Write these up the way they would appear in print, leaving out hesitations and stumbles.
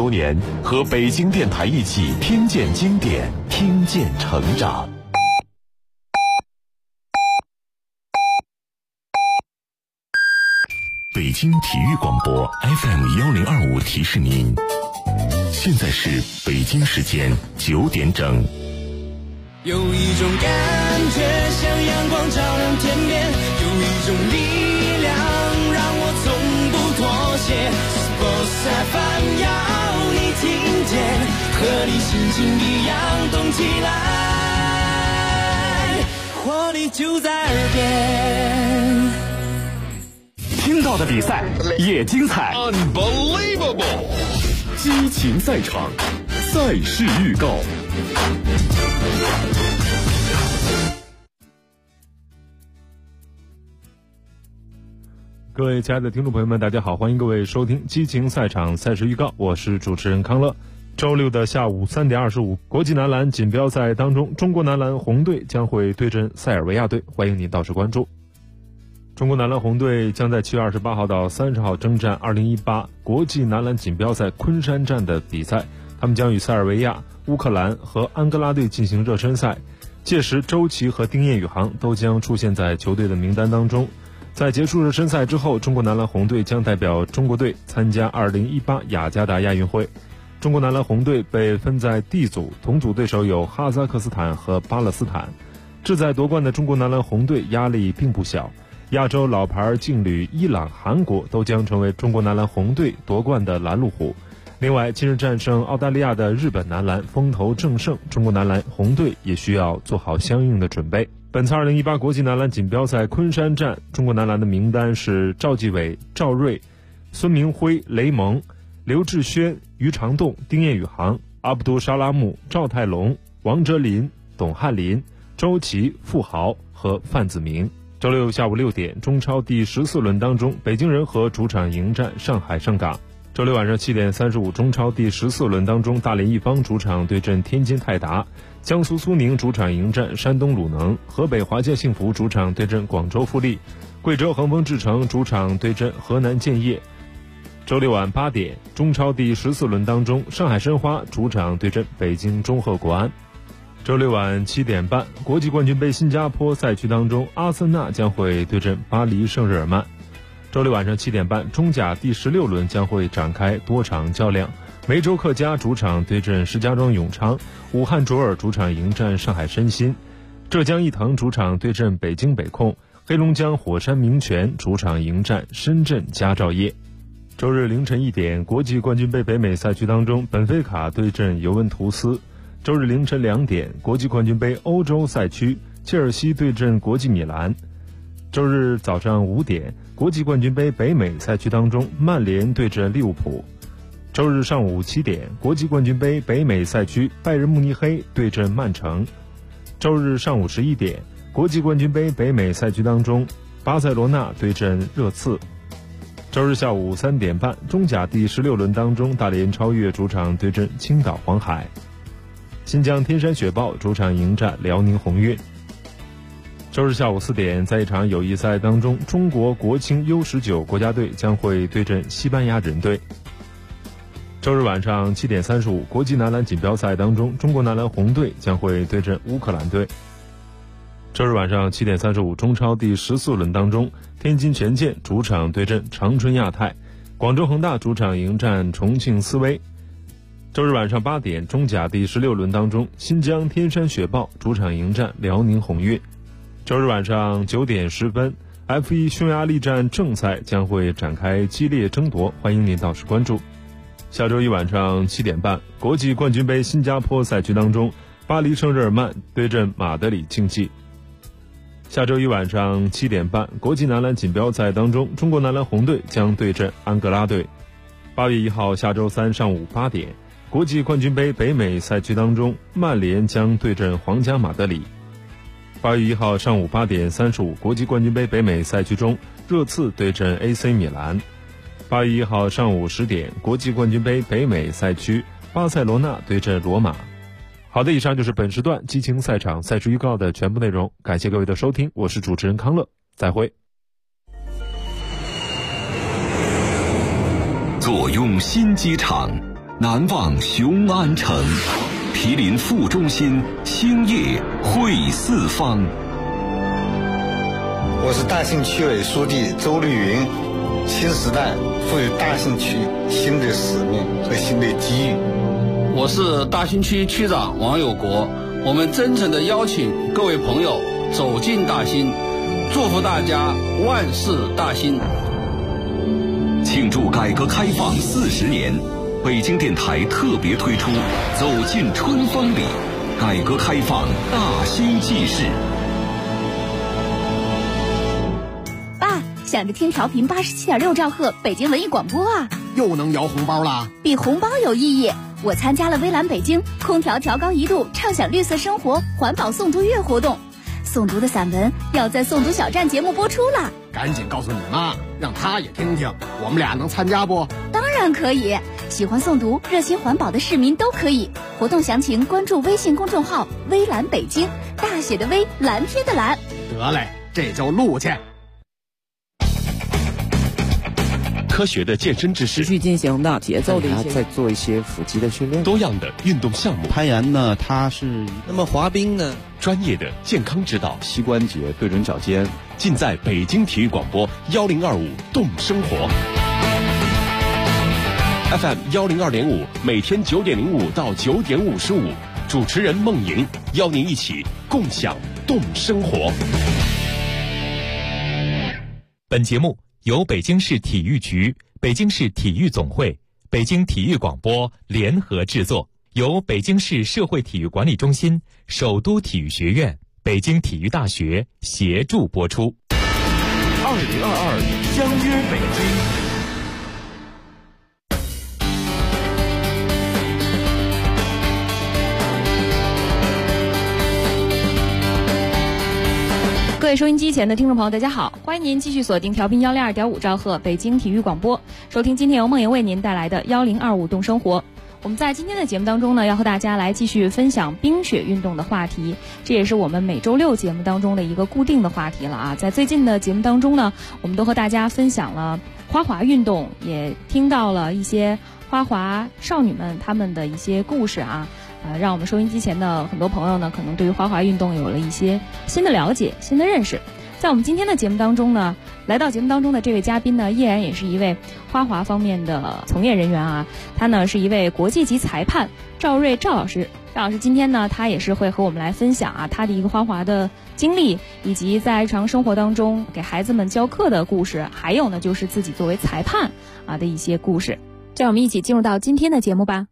周年，和北京电台一起听见经典，听见成长。北京体育广播 FM1025提示您，现在是北京时间9点整。 有一种感觉像阳光照亮天边，有一种力量让我从不妥协。Sports FM 要你听见，和你心情一样动起来，活力就在耳边。 听到的比赛也精彩 ，Unbelievable！ 激情赛场，赛事预告。 各位亲爱的听众朋友们，大家好，欢迎各位收听激情赛场赛事预告，我是主持人康乐。周六的下午3点25，国际男篮锦标赛当中，中国男篮红队将会对阵塞尔维亚队，欢迎您到时关注。中国男篮红队将在7月28号到30号征战2018国际男篮锦标赛昆山站的比赛，他们将与塞尔维亚、乌克兰和安哥拉队进行热身赛，届时周琦和丁彦雨航都将出现在球队的名单当中。在结束热身赛之后，中国男篮红队将代表中国队参加2018雅加达亚运会。中国男篮红队被分在 D 组，同组对手有哈萨克斯坦和巴勒斯坦。志在夺冠的中国男篮红队压力并不小，亚洲老牌劲旅伊朗、韩国都将成为中国男篮红队夺冠的拦路虎。另外，近日战胜澳大利亚的日本男篮风头正盛，中国男篮红队也需要做好相应的准备。本次2018国际男篮锦标赛昆山站，中国男篮的名单是赵继伟、赵睿、孙明辉、雷蒙、刘志轩、于长栋、丁彦雨航、阿卜杜沙拉木、赵泰龙、王哲林、董翰林、周琦、傅豪和范子铭。周六下午6点，中超第14轮当中，北京人和主场迎战上海上港。周六晚上7点35，中超第14轮当中，大连一方主场对阵天津泰达，江苏苏宁主场迎战山东鲁能，河北华夏幸福主场对阵广州富力，贵州恒丰智诚主场对阵河南建业。周六晚8点，中超第14轮当中，上海申花主场对阵北京中赫国安。周六晚7点半，国际冠军杯新加坡赛区当中，阿森纳将会对阵巴黎圣日耳曼。周六晚上7点半，中甲第16轮将会展开多场较量，梅州客家主场对阵石家庄永昌，武汉卓尔主场迎战上海申鑫，浙江毅腾主场对阵北京北控，黑龙江火山明泉主场迎战深圳佳兆业。周日凌晨1点，国际冠军杯北美赛区当中，本菲卡对阵尤文图斯。周日凌晨2点，国际冠军杯欧洲赛区，切尔西对阵国际米兰。周日早上5点，国际冠军杯北美赛区当中，曼联对阵利物浦。周日上午7点，国际冠军杯北美赛区，拜仁慕尼黑对阵曼城。周日上午11点，国际冠军杯北美赛区当中，巴塞罗那对阵热刺。周日下午3点半，中甲第16轮当中，大连超越主场对阵青岛黄海。新疆天山雪豹主场迎战辽宁宏运。周日下午4点，在一场友谊赛当中，中国国青 U19 国家队将会对阵西班牙人队。周日晚上7点35，国际男篮锦标赛当中，中国男篮红队将会对阵乌克兰队。周日晚上7点35，中超第14轮当中，天津权健主场对阵长春亚泰，广州恒大主场迎战重庆斯威。周日晚上8点，中甲第16轮当中，新疆天山雪豹主场迎战辽宁宏运。周日晚上9点10分 ，F1 匈牙利站正赛将会展开激烈争夺，欢迎您到时关注。下周一晚上7点半，国际冠军杯新加坡赛区当中，巴黎圣日耳曼对阵马德里竞技。下周一晚上7点半，国际男篮锦标赛当中，中国男篮红队将对阵安哥拉队。8月1号下周三上午8点，国际冠军杯北美赛区当中，曼联将对阵皇家马德里。8月1号上午8点35，国际冠军杯北美赛区中，热刺对阵 AC 米兰。8月1号上午10点，国际冠军杯北美赛区，巴塞罗那对阵罗马。好的，以上就是本时段激情赛场赛事预告的全部内容，感谢各位的收听，我是主持人康乐，再会。 坐拥新机场， 南望雄安城，毗邻副中心，兴业汇四方。 我是大兴区委书记周丽云。新时代赋予大兴区新的使命和新的机遇。 我是大兴区区长王有国。我们真诚地邀请各位朋友走进大兴，祝福大家万事大兴。 庆祝改革开放40年，北京电台特别推出《走进春风里》，改革开放大兴纪事。 爸，想着听调频87.6兆赫北京文艺广播啊， 又能摇红包啦！ 比红包有意义。我参加了微蓝北京空调调高1度畅享绿色生活环保诵读月活动，诵读的散文要在诵读小站节目播出了。 赶紧告诉你妈，让她也听听，我们俩能参加不？ 当然可以，喜欢诵读热心环保的市民都可以。活动详情关注微信公众号微蓝北京，大写的微，蓝天的蓝。 得嘞，这就录去。 科学的健身知识， 持续进行的节奏的一些， 再做一些腹肌的训练， 多样的运动项目。 攀岩呢，它是那么滑冰呢， 专业的健康指导， 膝关节对准脚尖， 尽在北京体育广播1025动生活 FM 102.5，每天9点05到9点55，主持人孟莹邀您一起共享动生活。 本节目由北京市体育局、北京市体育总会、北京体育广播联合制作，由北京市社会体育管理中心、首都体育学院、北京体育大学协助播出。 2022相约北京。 各位收音机前的听众朋友，大家好，欢迎您继续锁定调频102.5兆赫北京体育广播，收听今天由梦莹为您带来的1025动生活。我们在今天的节目当中呢，要和大家来继续分享冰雪运动的话题，这也是我们每周六节目当中的一个固定的话题了啊。在最近的节目当中呢，我们都和大家分享了花滑运动，也听到了一些花滑少女们她们的一些故事啊。让我们收音机前的很多朋友呢，可能对于花滑运动有了一些新的了解、新的认识。在我们今天的节目当中呢，来到节目当中的这位嘉宾呢，依然也是一位花滑方面的从业人员啊。他呢是一位国际级裁判赵睿赵老师。赵老师今天呢，他也是会和我们来分享啊他的一个花滑的经历，以及在日常生活当中给孩子们教课的故事，还有呢就是自己作为裁判啊的一些故事。让我们一起进入到今天的节目吧。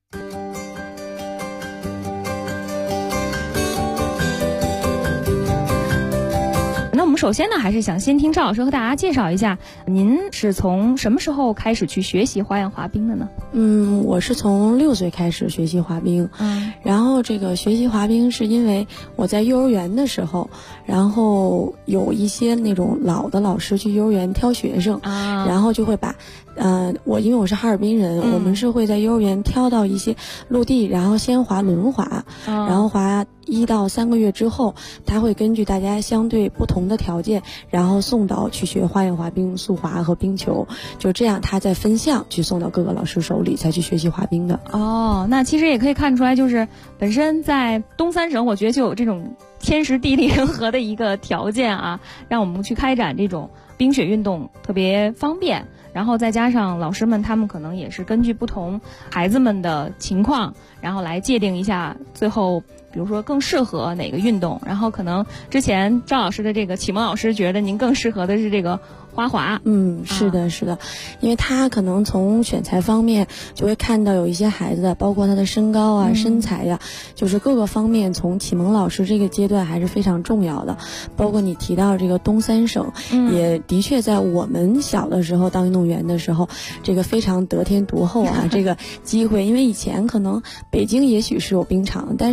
我们首先呢，还是想先听赵老师和大家介绍一下，您是从什么时候开始去学习花样滑冰的呢？ 我是从6岁开始学习滑冰。然后这个学习滑冰是因为我在幼儿园的时候，然后有一些那种老的老师去幼儿园挑学生，然后就会把因为我是哈尔滨人，我们是会在幼儿园挑到一些陆地，然后先滑轮滑，然后滑1到3个月之后，他会根据大家相对不同的条件，然后送到去学花样滑冰、速滑和冰球，就这样他再分项去送到各个老师手里才去学习滑冰的。 那其实也可以看出来，就是本身在东三省，我觉得就有这种天时地利人和的一个条件啊，让我们去开展这种冰雪运动特别方便。然后再加上老师们他们可能也是根据不同孩子们的情况，然后来界定一下最后比如说更适合哪个运动。然后可能之前赵老师的这个启蒙老师觉得您更适合的是这个花滑。 是的是的，因为他可能从选材方面就会看到有一些孩子，包括他的身高啊、身材呀，就是各个方面从启蒙老师这个阶段还是非常重要的。包括你提到这个东三省，也的确在我们小的时候当运动员的时候，这个非常得天独厚啊这个机会。因为以前可能北京也许是有冰场，但是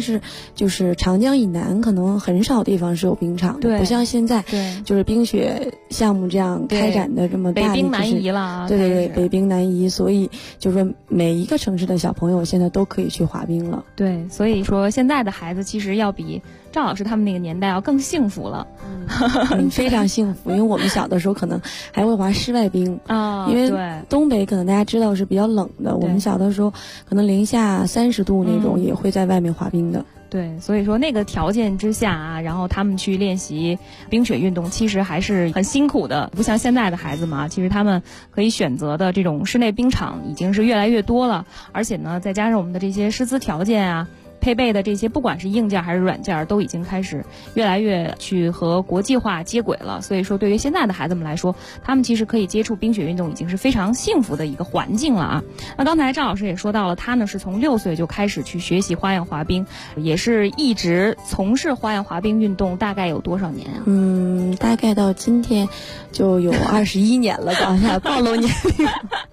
就是长江以南可能很少地方是有冰场的，不像现在，就是冰雪项目这样开展的这么大力， 北冰南移了， 对对对，北冰南移，所以就是说每一个城市的小朋友现在都可以去滑冰了。 对，所以说现在的孩子其实要比赵老师他们那个年代要更幸福了， 非常幸福。因为我们小的时候可能还会滑室外冰啊， 因为东北可能大家知道是比较冷的，我们小的时候可能零下30度那种也会在外面滑冰的。 对，所以说那个条件之下啊，然后他们去练习冰雪运动，其实还是很辛苦的，不像现在的孩子嘛，其实他们可以选择的这种室内冰场已经是越来越多了，而且呢，再加上我们的这些师资条件啊。配备的这些不管是硬件还是软件都已经开始越来越去和国际化接轨了，所以说对于现在的孩子们来说，他们其实可以接触冰雪运动已经是非常幸福的一个环境了啊。那刚才赵老师也说到了，他呢是从6岁就开始去学习花样滑冰，也是一直从事花样滑冰运动，大概有多少年啊？ 大概到今天就有21年了，刚才暴露年龄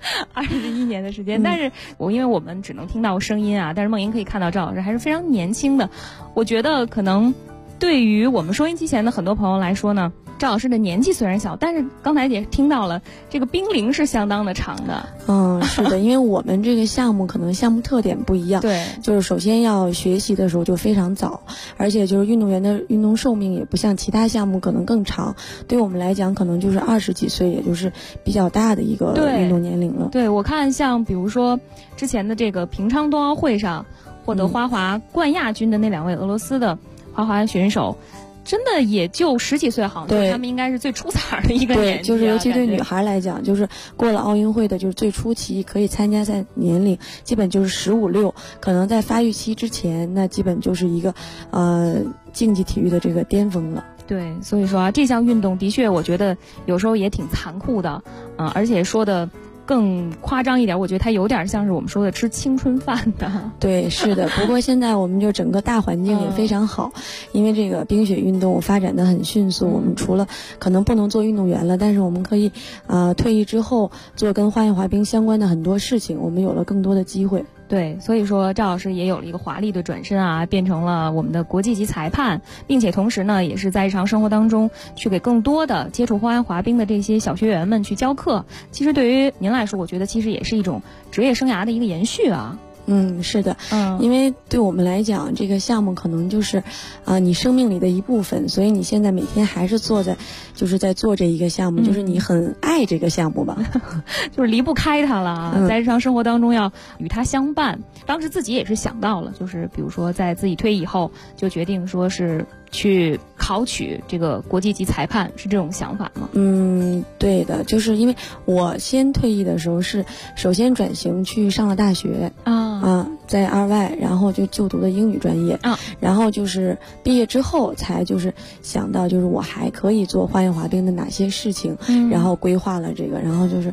，21年的时间。但是因为我们只能听到声音啊，但是梦莹可以看到赵老师还是非常年轻的。我觉得可能对于我们收音机前的很多朋友来说呢，赵老师的年纪虽然小，但是刚才也听到了这个冰龄是相当的长的。 是的，因为我们这个项目可能项目特点不一样， 对， 就是首先要学习的时候就非常早，而且就是运动员的运动寿命也不像其他项目可能更长，对我们来讲可能就是20几岁，也就是比较大的一个运动年龄了。 对，我看像比如说之前的这个平昌冬奥会上获得花滑冠亚军的那2位俄罗斯的花滑选手，真的也就10几岁，好像他们应该是最出彩的一个年纪。 对，就是尤其对女孩来讲，就是过了奥运会的，就是最初期可以参加赛年龄，基本就是15、16，可能在发育期之前，那基本就是一个竞技体育的这个巅峰了。 对，所以说啊，这项运动的确，我觉得有时候也挺残酷的，而且说的更夸张一点，我觉得它有点像是我们说的吃青春饭的。 对，是的。不过现在我们就整个大环境也非常好，因为这个冰雪运动发展的很迅速。我们除了可能不能做运动员了，但是我们可以退役之后做跟花样滑冰相关的很多事情，我们有了更多的机会。 对，所以说赵老师也有了一个华丽的转身啊，变成了我们的国际级裁判，并且同时呢，也是在日常生活当中去给更多的接触花样滑冰的这些小学员们去教课。其实对于您来说，我觉得其实也是一种职业生涯的一个延续啊。 是的，因为对我们来讲，这个项目可能就是你生命里的一部分，所以你现在每天还是就是在做这一个项目，就是你很爱这个项目吧， 就是离不开它了，在日常生活当中要与它相伴。当时自己也是想到了，就是比如说在自己退役以后，就决定说是去考取这个国际级裁判，是这种想法吗？ 对的，就是因为我先退役的时候是首先转型去上了大学在2外，然后就读的英语专业然后就是毕业之后才就是想到就是我还可以做花样滑冰的哪些事情，然后规划了这个，然后就是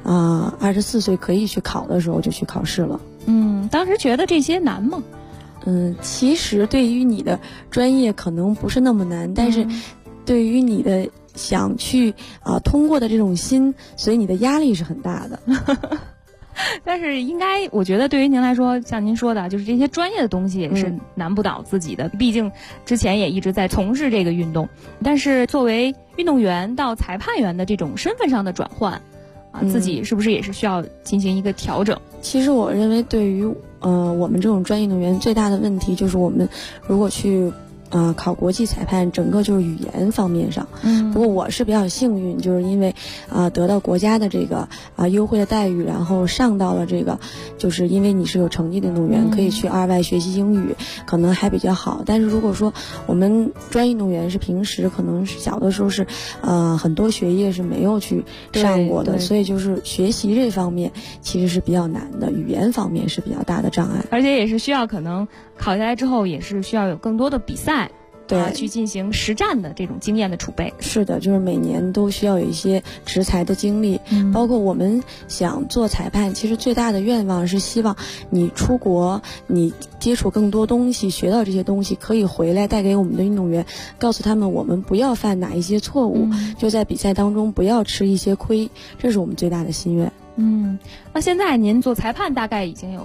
24岁可以去考的时候就去考试了。 当时觉得这些难吗？ 其实对于你的专业可能不是那么难，但是对于你的想去通过的这种心，所以你的压力是很大的。 但是应该我觉得对于您来说，像您说的就是这些专业的东西也是难不倒自己的，毕竟之前也一直在从事这个运动。但是作为运动员到裁判员的这种身份上的转换自己是不是也是需要进行一个调整？ 其实我认为对于我们这种专业运动员最大的问题就是我们如果去考国际裁判，整个就是语言方面上。不过我是比较幸运，就是因为得到国家的这个优惠的待遇，然后上到了这个，就是因为你是有成绩的运动员，可以去2外学习英语，可能还比较好。但是如果说我们专业运动员是平时可能小的时候是很多学业是没有去上过的，所以就是学习这方面其实是比较难的，语言方面是比较大的障碍， 而且也是需要可能考下来之后也是需要有更多的比赛。去进行实战的这种经验的储备。 是的，就是每年都需要有一些执裁的经历，包括我们想做裁判，其实最大的愿望是希望你出国，你接触更多东西，学到这些东西可以回来带给我们的运动员，告诉他们我们不要犯哪一些错误，就在比赛当中不要吃一些亏，这是我们最大的心愿。 那现在您做裁判大概已经有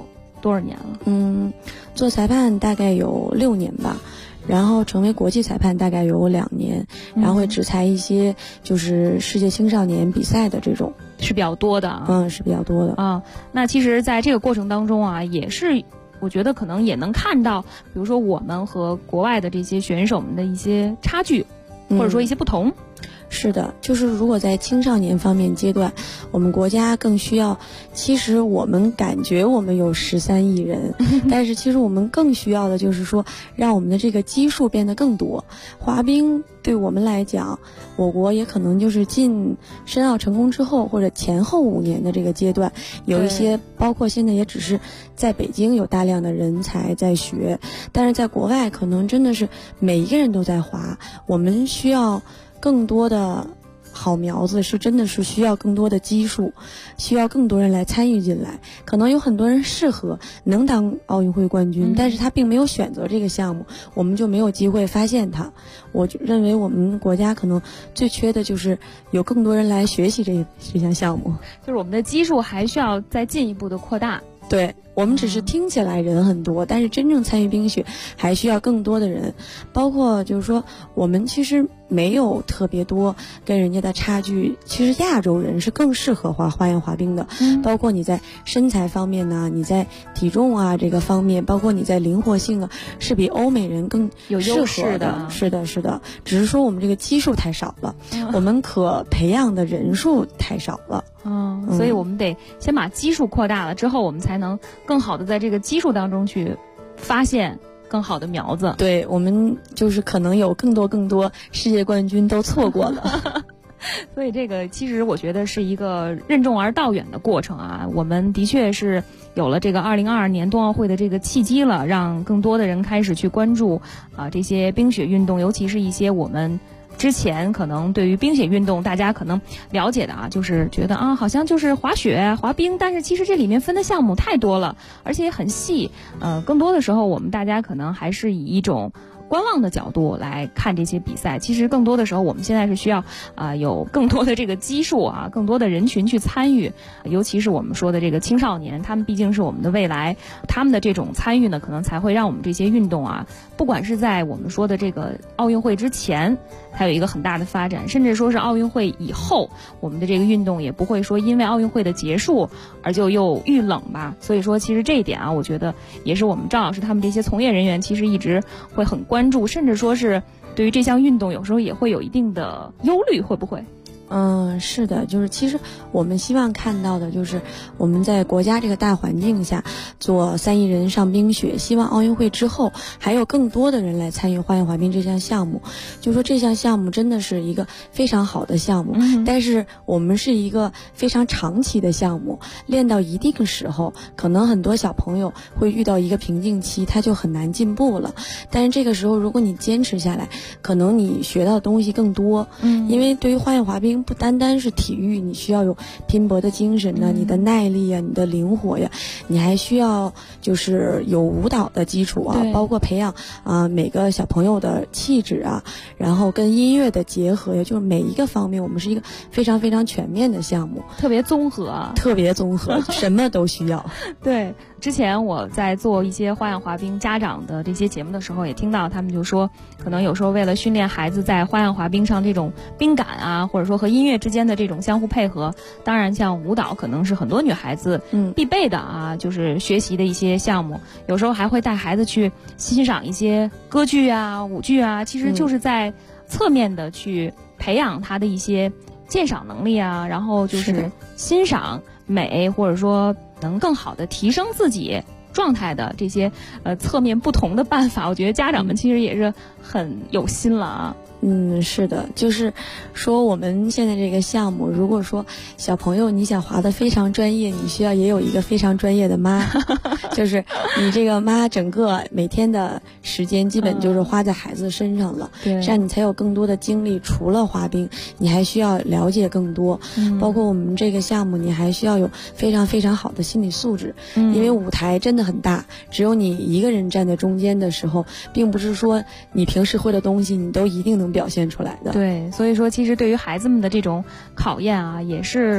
多少年了？ 做裁判大概有6年吧。然后成为国际裁判大概有2年，然后会执裁一些就是世界青少年比赛的这种， 是比较多的啊。 是比较多的啊。那其实在这个过程当中啊，也是我觉得可能也能看到，比如说我们和国外的这些选手们的一些差距，或者说一些不同。 是的，就是如果在青少年方面阶段，我们国家更需要，其实我们感觉我们有13亿人，但是其实我们更需要的就是说，让我们的这个基数变得更多。滑冰对我们来讲，我国也可能就是进申奥成功之后，或者前后5年的这个阶段，有一些包括现在也只是在北京有大量的人才在学，但是在国外可能真的是每一个人都在滑，我们需要更多的好苗子，是真的是需要更多的基数，需要更多人来参与进来。可能有很多人适合能当奥运会冠军，但是他并没有选择这个项目，我们就没有机会发现他。我认为我们国家可能最缺的就是有更多人来学习这项项目， 就是我们的基数还需要再进一步的扩大。 对，我们只是听起来人很多，但是真正参与冰雪还需要更多的人，包括就是说我们其实没有特别多跟人家的差距，其实亚洲人是更适合滑花样滑冰的，包括你在身材方面呢，你在体重啊这个方面，包括你在灵活性啊，是比欧美人更有优势的。 是的，只是说我们这个基数太少了，我们可培养的人数太少了。 所以我们得先把基数扩大了之后，我们才能更好的在这个基数当中去发现更好的苗子。 对，我们就是可能有更多世界冠军都错过了。 所以这个其实我觉得是一个任重而道远的过程啊。我们的确是有了这个2022年冬奥会的这个契机了，让更多的人开始去关注这些冰雪运动，尤其是一些我们之前可能对于冰雪运动大家可能了解的就是觉得好像就是滑雪滑冰，但是其实这里面分的项目太多了，而且也很细。更多的时候我们大家可能还是以一种观望的角度来看这些比赛，其实更多的时候我们现在是需要有更多的这个基数更多的人群去参与，尤其是我们说的这个青少年，他们毕竟是我们的未来，他们的这种参与呢，可能才会让我们这些运动不管是在我们说的这个奥运会之前它有一个很大的发展，甚至说是奥运会以后，我们的这个运动也不会说因为奥运会的结束而就又遇冷吧。所以说其实这一点我觉得也是我们赵老师他们这些从业人员其实一直会很关注，甚至说是对于这项运动有时候也会有一定的忧虑，会不会？ 是的，就是其实我们希望看到的就是我们在国家这个大环境下做3亿人上冰雪，希望奥运会之后还有更多的人来参与花样滑冰这项项目。就说这项项目真的是一个非常好的项目，但是我们是一个非常长期的项目，练到一定时候可能很多小朋友会遇到一个瓶颈期，他就很难进步了。但是这个时候如果你坚持下来，可能你学到的东西更多。因为对于花样滑冰不单单是体育，你需要有拼搏的精神你的耐力你的灵活你还需要就是有舞蹈的基础包括培养每个小朋友的气质然后跟音乐的结合就是每一个方面我们是一个非常非常全面的项目， 特别综合什么都需要。 对，之前我在做一些花样滑冰家长的这些节目的时候，也听到他们就说，可能有时候为了训练孩子在花样滑冰上这种冰感或者说和音乐之间的这种相互配合，当然像舞蹈可能是很多女孩子必备的就是学习的一些项目，有时候还会带孩子去欣赏一些歌剧舞剧其实就是在侧面的去培养他的一些鉴赏能力然后就是欣赏美，或者说能更好的提升自己状态的这些侧面不同的办法，我觉得家长们其实也是很有心了是的，就是说我们现在这个项目，如果说小朋友你想滑得非常专业，你需要也有一个非常专业的妈就是你这个妈整个每天的时间基本就是花在孩子身上了，这样你才有更多的精力，除了滑冰你还需要了解更多包括我们这个项目你还需要有非常非常好的心理素质因为舞台真的很大，只有你一个人站在中间的时候，并不是说你平时会的东西你都一定能表现出来的。 对，所以说其实对于孩子们的这种考验也是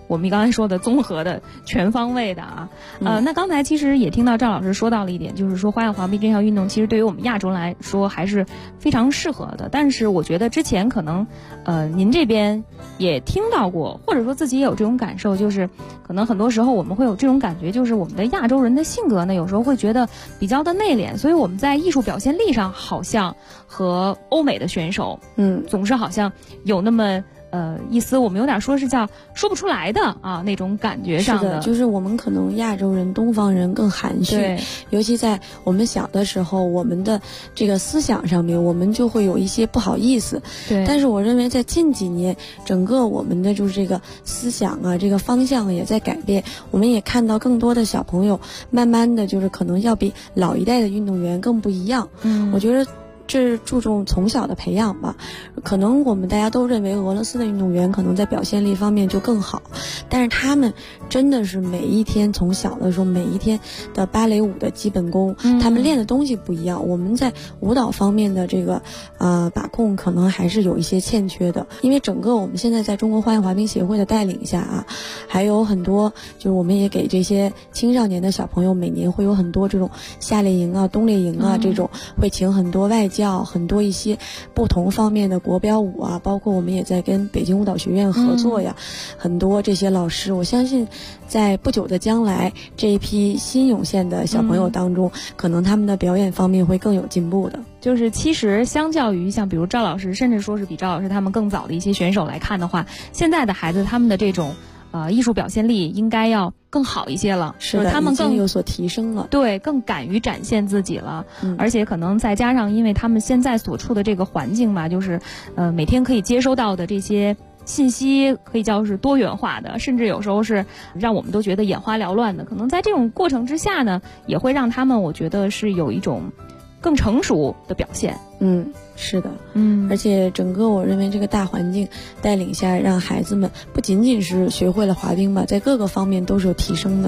我们刚才说的综合的、全方位的啊。那刚才其实也听到赵老师说到了一点，就是说花样滑冰这项运动其实对于我们亚洲人来说还是非常适合的。但是我觉得之前可能您这边也听到过，或者说自己也有这种感受，就是可能很多时候我们会有这种感觉，就是我们的亚洲人的性格呢，有时候会觉得比较的内敛，所以我们在艺术表现力上好像和欧美的选手总是好像有那么意思，我们有点说是叫说不出来的啊那种感觉上的。 是的，就是我们可能亚洲人、东方人更含蓄，尤其在我们小的时候，我们的这个思想上面，我们就会有一些不好意思。 对。 但是我认为在近几年，整个我们的就是这个思想啊，这个方向也在改变。我们也看到更多的小朋友，慢慢的就是可能要比老一代的运动员更不一样。我觉得这是注重从小的培养吧。可能我们大家都认为俄罗斯的运动员可能在表现力方面就更好，但是他们真的是每一天从小的时候每一天的芭蕾舞的基本功，他们练的东西不一样。我们在舞蹈方面的这个把控可能还是有一些欠缺的。因为整个我们现在在中国花样滑冰协会的带领下啊，还有很多就是我们也给这些青少年的小朋友每年会有很多这种夏令营啊、冬令营啊，这种会请很多外教，很多一些不同方面的国标舞啊，包括我们也在跟北京舞蹈学院合作呀，很多这些老师，我相信在不久的将来，这一批新涌现的小朋友当中，可能他们的表演方面会更有进步的。 就是其实相较于像比如赵老师，甚至说是比赵老师他们更早的一些选手来看的话，现在的孩子他们的这种艺术表现力应该要更好一些了， 是的， 他们更有所提升了， 对，更敢于展现自己了。而且可能再加上，因为他们现在所处的这个环境吧，就是每天可以接收到的这些信息可以叫是多元化的，甚至有时候是让我们都觉得眼花缭乱的。可能在这种过程之下呢，也会让他们我觉得是有一种更成熟的表现。 是的，而且整个我认为这个大环境带领下，让孩子们不仅仅是学会了滑冰吧，在各个方面都是有提升的。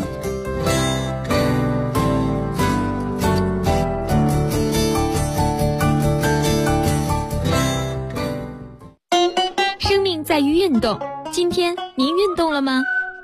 生命在于运动，今天您运动了吗？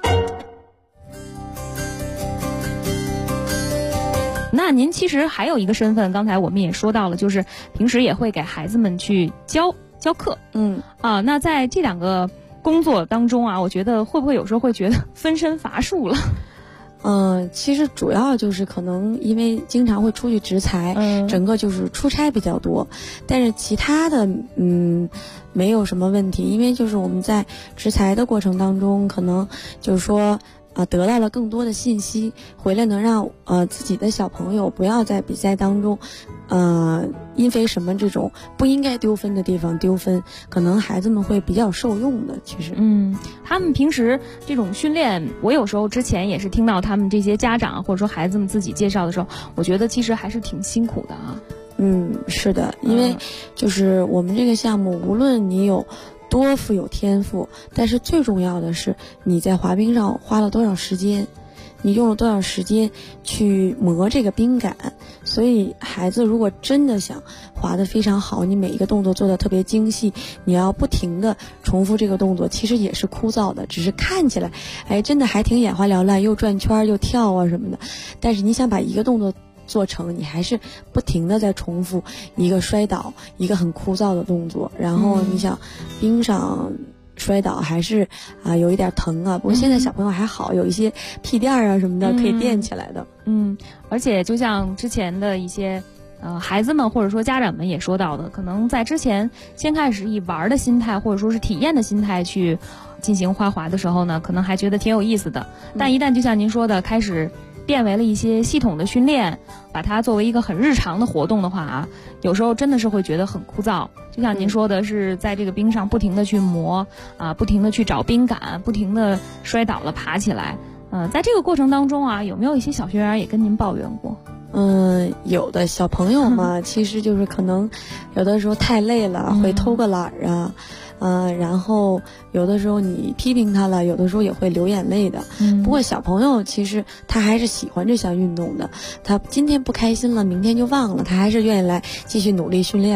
那您其实还有一个身份，刚才我们也说到了，就是平时也会给孩子们去教课。那在这两个工作当中啊，我觉得会不会有时候会觉得分身乏术了？ 其实主要就是可能因为经常会出去执裁，整个就是出差比较多，但是其他的没有什么问题，因为就是我们在执裁的过程当中，可能就是说得到了更多的信息，回来能让自己的小朋友不要在比赛当中因为什么这种不应该丢分的地方丢分，可能孩子们会比较受用的。其实他们平时这种训练，我有时候之前也是听到他们这些家长或者说孩子们自己介绍的时候，我觉得其实还是挺辛苦的啊。 是的，因为就是我们这个项目，无论你有多富有天赋，但是最重要的是你在滑冰上花了多少时间，你用了多少时间去磨这个冰感。所以孩子如果真的想滑得非常好，你每一个动作做得特别精细，你要不停地重复这个动作，其实也是枯燥的，只是看起来真的还挺眼花缭乱，又转圈又跳啊什么的。但是你想把一个动作做成，你还是不停地在重复一个摔倒，一个很枯燥的动作。然后你想冰上摔倒还是有一点疼啊，不过现在小朋友还好，有一些屁垫啊什么的可以垫起来的。 而且就像之前的一些孩子们或者说家长们也说到的，可能在之前先开始以玩的心态或者说是体验的心态去进行花滑的时候呢，可能还觉得挺有意思的。但一旦就像您说的开始变为了一些系统的训练，把它作为一个很日常的活动的话有时候真的是会觉得很枯燥。就像您说的，是在这个冰上不停的去磨不停的去找冰感，不停的摔倒了爬起来。在这个过程当中有没有一些小学员也跟您抱怨过？ 有的小朋友嘛，其实就是可能有的时候太累了，会偷个懒啊。然后有的时候你批评他了，有的时候也会流眼泪的。不过小朋友其实他还是喜欢这项运动的，他今天不开心了，明天就忘了，他还是愿意来继续努力训练的。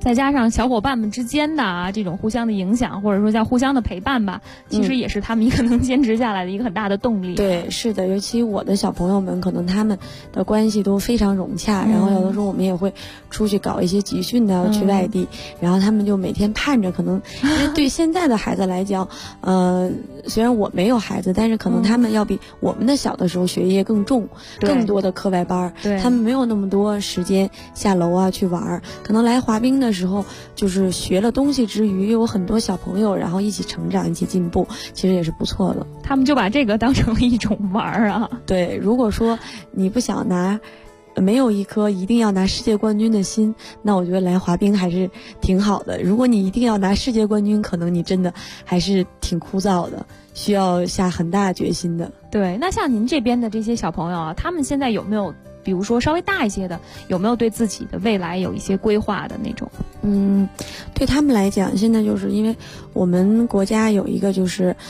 再加上小伙伴们之间的这种互相的影响，或者说叫互相的陪伴吧，其实也是他们一个能坚持下来的一个很大的动力。 对，是的，尤其我的小朋友们，可能他们的关系都非常融洽，然后有的时候我们也会出去搞一些集训的，去外地，然后他们就每天盼着，可能因为对现在的孩子来讲，虽然我没有孩子，但是可能他们要比我们的小的时候学业更重，更多的课外班，他们没有那么多时间下楼啊去玩，可能来滑冰的时候就是学了东西之余，有很多小朋友然后一起成长，一起进步，其实也是不错的。 他们就把这个当成了一种玩啊。 对，如果说你不想没有一颗一定要拿世界冠军的心，那我觉得来滑冰还是挺好的。如果你一定要拿世界冠军，可能你真的还是挺枯燥的，需要下很大决心的。 对，那像您这边的这些小朋友啊，他们现在有没有比如说稍微大一些的，有没有对自己的未来有一些规划的那种？ 对他们来讲，现在就是因为我们国家有一个就是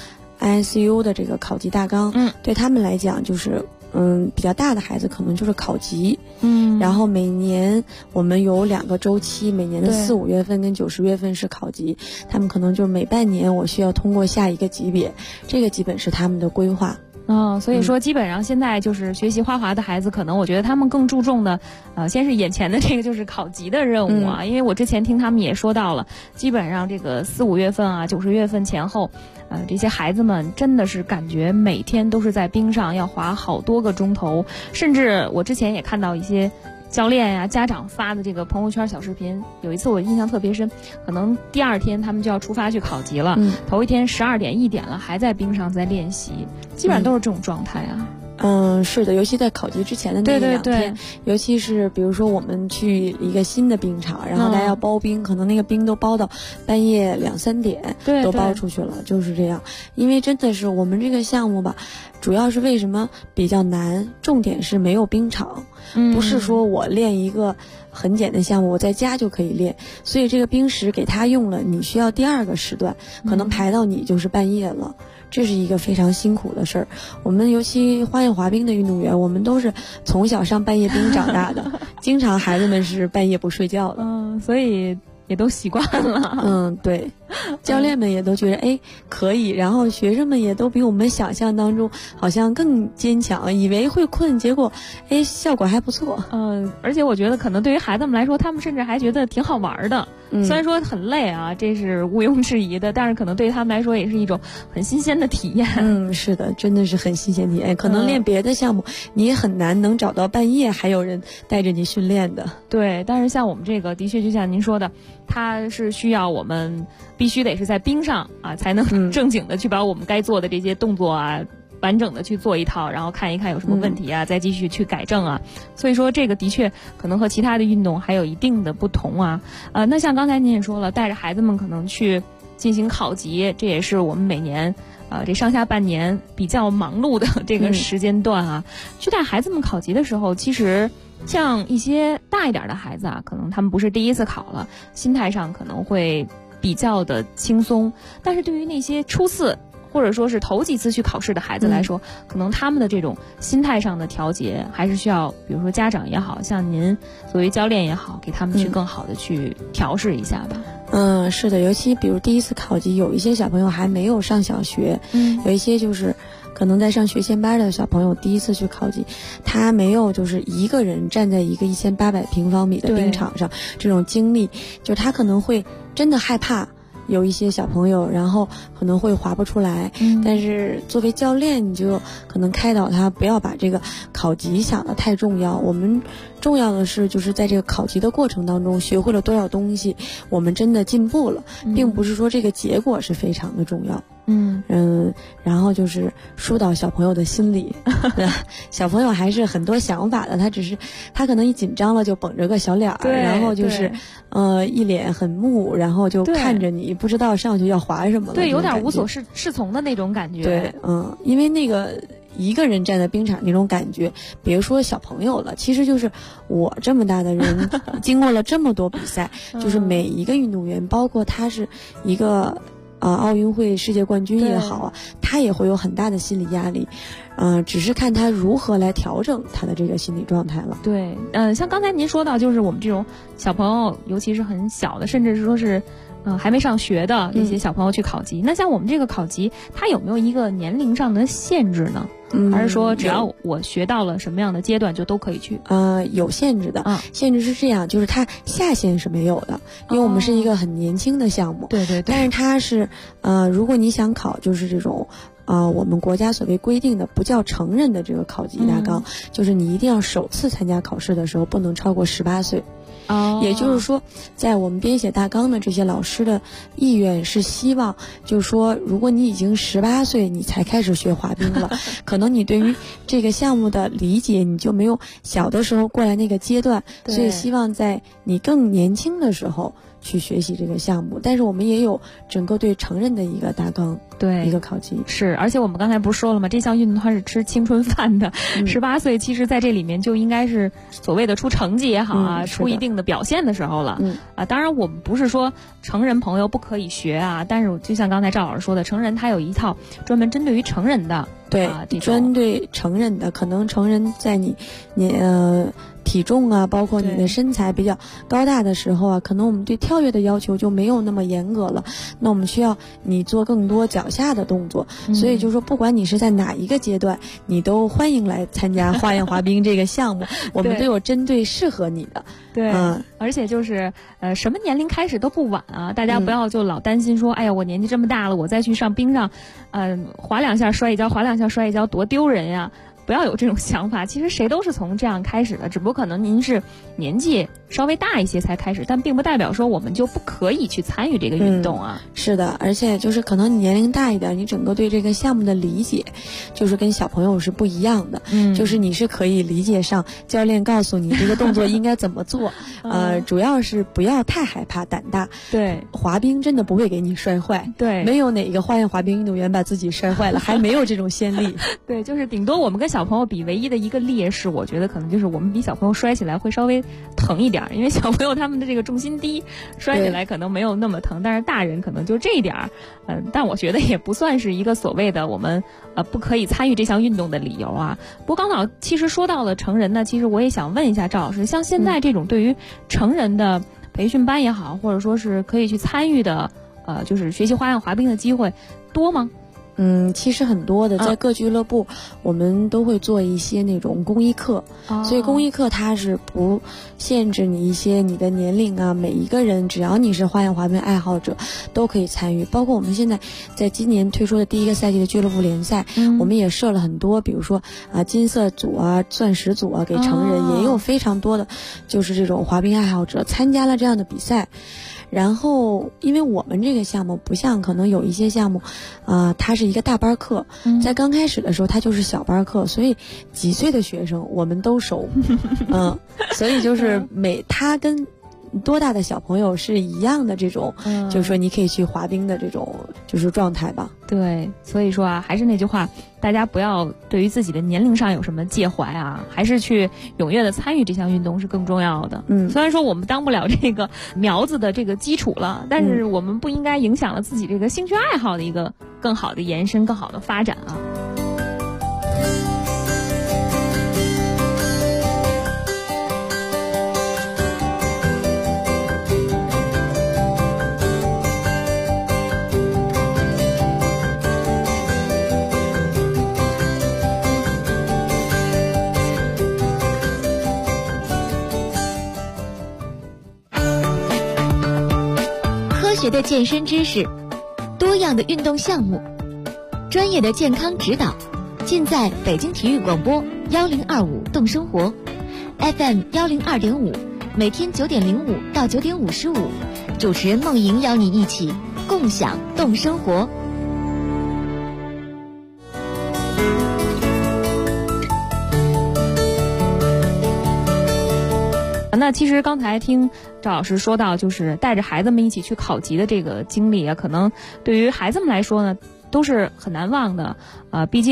ISU 的这个考级大纲，对他们来讲就是比较大的孩子可能就是考级，然后每年我们有2个周期，每年的4、5月份跟9、10月份是考级，他们可能就是每半年我需要通过下一个级别，这个基本是他们的规划。 所以说基本上现在就是学习花滑的孩子，可能我觉得他们更注重的，先是眼前的这个就是考级的任务啊。因为我之前听他们也说到了，基本上这个4、5月份啊、9、10月份前后，这些孩子们真的是感觉每天都是在冰上要滑好多个钟头，甚至我之前也看到一些教练呀、家长发的这个朋友圈小视频，有一次我印象特别深，可能第2天他们就要出发去考级了，头一天12点1点了还在冰上在练习，基本上都是这种状态啊。 是的，尤其在考级之前的那2天，尤其是比如说我们去一个新的冰场，然后大家要包冰，可能那个冰都包到半夜2、3点，都包出去了，就是这样。因为真的是我们这个项目吧，主要是为什么比较难，重点是没有冰场，不是说我练一个很简单的项目我在家就可以练，所以这个冰石给他用了，你需要第2个时段，可能排到你就是半夜了。这是一个非常辛苦的事儿。我们尤其花样滑冰的运动员，我们都是从小上半夜冰长大的，经常孩子们是半夜不睡觉的， 所以也都习惯了。 对，教练们也都觉得可以，然后学生们也都比我们想象当中好像更坚强，以为会困，结果效果还不错。 而且我觉得可能对于孩子们来说，他们甚至还觉得挺好玩的。虽然说很累啊，这是毋庸置疑的，但是可能对他们来说也是一种很新鲜的体验。 是的，真的是很新鲜体验。可能练别的项目，你也很难能找到半夜还有人带着你训练的。 对，但是像我们这个，的确就像您说的，它是需要我们必须得是在冰上啊，才能正经的去把我们该做的这些动作啊，完整的去做一套，然后看一看有什么问题啊，再继续去改正啊。所以说这个的确可能和其他的运动还有一定的不同啊。那像刚才您也说了，带着孩子们可能去进行考级，这也是我们每年这上下半年比较忙碌的这个时间段啊。去带孩子们考级的时候，其实像一些大一点的孩子啊，可能他们不是第一次考了，心态上可能会比较的轻松，但是对于那些初次或者说是头几次去考试的孩子来说，可能他们的这种心态上的调节还是需要，比如说家长也好，像您作为教练也好，给他们去更好的去调试一下吧。 是的，尤其比如第一次考级，有一些小朋友还没有上小学，有一些就是可能在上学前班的小朋友第一次去考级，他没有就是一个人站在一个1800平方米的冰场上，这种经历，就他可能会真的害怕。有一些小朋友然后可能会滑不出来，但是作为教练你就可能开导他不要把这个考级想得太重要，我们重要的是就是在这个考级的过程当中学会了多少东西，我们真的进步了，并不是说这个结果是非常的重要。然后就是疏导小朋友的心理小朋友还是很多想法的，他可能一紧张了就绷着个小脸儿，然后就是一脸很木，然后就看着你不知道上去要滑什么了， 对，有点无所适从的那种感觉。 对，因为那个一个人站在冰场那种感觉，别说小朋友了，其实就是我这么大的人经过了这么多比赛，就是每一个运动员，包括他是一个奥运会世界冠军也好啊，他也会有很大的心理压力。只是看他如何来调整他的这个心理状态了。 对，像刚才您说到，就是我们这种小朋友，尤其是很小的，甚至是说是还没上学的这些小朋友去考级。那像我们这个考级，它有没有一个年龄上的限制呢？还是说只要我学到了什么样的阶段就都可以去？ 有限制的。限制是这样，就是它下限是没有的，因为我们是一个很年轻的项目。 对对对。 但是它是如果你想考，就是这种我们国家所谓规定的不叫成人的这个考级大纲，就是你一定要首次参加考试的时候不能超过18岁。也就是说，在我们编写大纲的这些老师的意愿是希望，就是说，如果你已经18岁，你才开始学滑冰了，可能你对于这个项目的理解你就没有小的时候过来那个阶段，所以希望在你更年轻的时候去学习这个项目。但是我们也有整个对成人的一个大纲， 对， 一个考级。 是，而且我们刚才不是说了吗？这项运动它是吃青春饭的，18岁其实在这里面就应该是所谓的出成绩也好啊，出一定的表现的时候了。当然我们不是说成人朋友不可以学啊，但是就像刚才赵老师说的，成人他有一套专门针对于成人的。 对，针对成人的，可能成人在你体重啊，包括你的身材比较高大的时候啊，可能我们对跳跃的要求就没有那么严格了。那我们需要你做更多脚下的动作，所以就是说，不管你是在哪一个阶段，你都欢迎来参加花样滑冰这个项目，我们都有针对适合你的。 对，而且就是什么年龄开始都不晚啊，大家不要就老担心说，哎呀，我年纪这么大了，我再去上冰上，滑两下摔一跤，滑两下摔一跤，多丢人呀！不要有这种想法，其实谁都是从这样开始的，只不过可能您是年纪稍微大一些才开始，但并不代表说我们就不可以去参与这个运动啊。 是的，而且就是可能你年龄大一点，你整个对这个项目的理解就是跟小朋友是不一样的。就是你是可以理解上教练告诉你这个动作应该怎么做，主要是不要太害怕胆大。 对， 滑冰真的不会给你摔坏。 对， 没有哪个花样滑冰运动员把自己摔坏了，还没有这种先例。 对，就是顶多我们跟小朋友比唯一的一个劣势，我觉得可能就是我们比小朋友摔起来会稍微疼一点，因为小朋友他们的这个重心低，摔起来可能没有那么疼，但是大人可能就这一点但我觉得也不算是一个所谓的我们不可以参与这项运动的理由啊。不过刚好其实说到了成人呢，其实我也想问一下赵老师，像现在这种对于成人的培训班也好，或者说是可以去参与的就是学习花样滑冰的机会多吗？ 其实很多的，在各俱乐部我们都会做一些那种公益课，所以公益课它是不限制你一些你的年龄啊，每一个人只要你是花样滑冰爱好者都可以参与。包括我们现在在今年推出的第一个赛季的俱乐部联赛，我们也设了很多，比如说金色组啊、钻石组啊，给成人也有非常多的就是这种滑冰爱好者参加了这样的比赛。然后因为我们这个项目不像可能有一些项目它是一个大班课，在刚开始的时候它就是小班课，所以几岁的学生我们都收所以就是他跟多大的小朋友是一样的这种就是说你可以去滑冰的这种就是状态吧。 对，所以说还是那句话，大家不要对于自己的年龄上有什么介怀啊，还是去踊跃的参与这项运动是更重要的。虽然说我们当不了这个苗子的这个基础了，但是我们不应该影响了自己这个兴趣爱好的一个更好的延伸、更好的发展啊。 科学的健身知识，多样的运动项目，专业的健康指导，尽在北京体育广播1025动生活 FM 102.5，每天9点05到9点55，主持人梦莹邀你一起共享动生活。 那其实刚才听赵老师说到，就是带着孩子们一起去考级的这个经历啊，可能对于孩子们来说呢，都是很难忘的。毕竟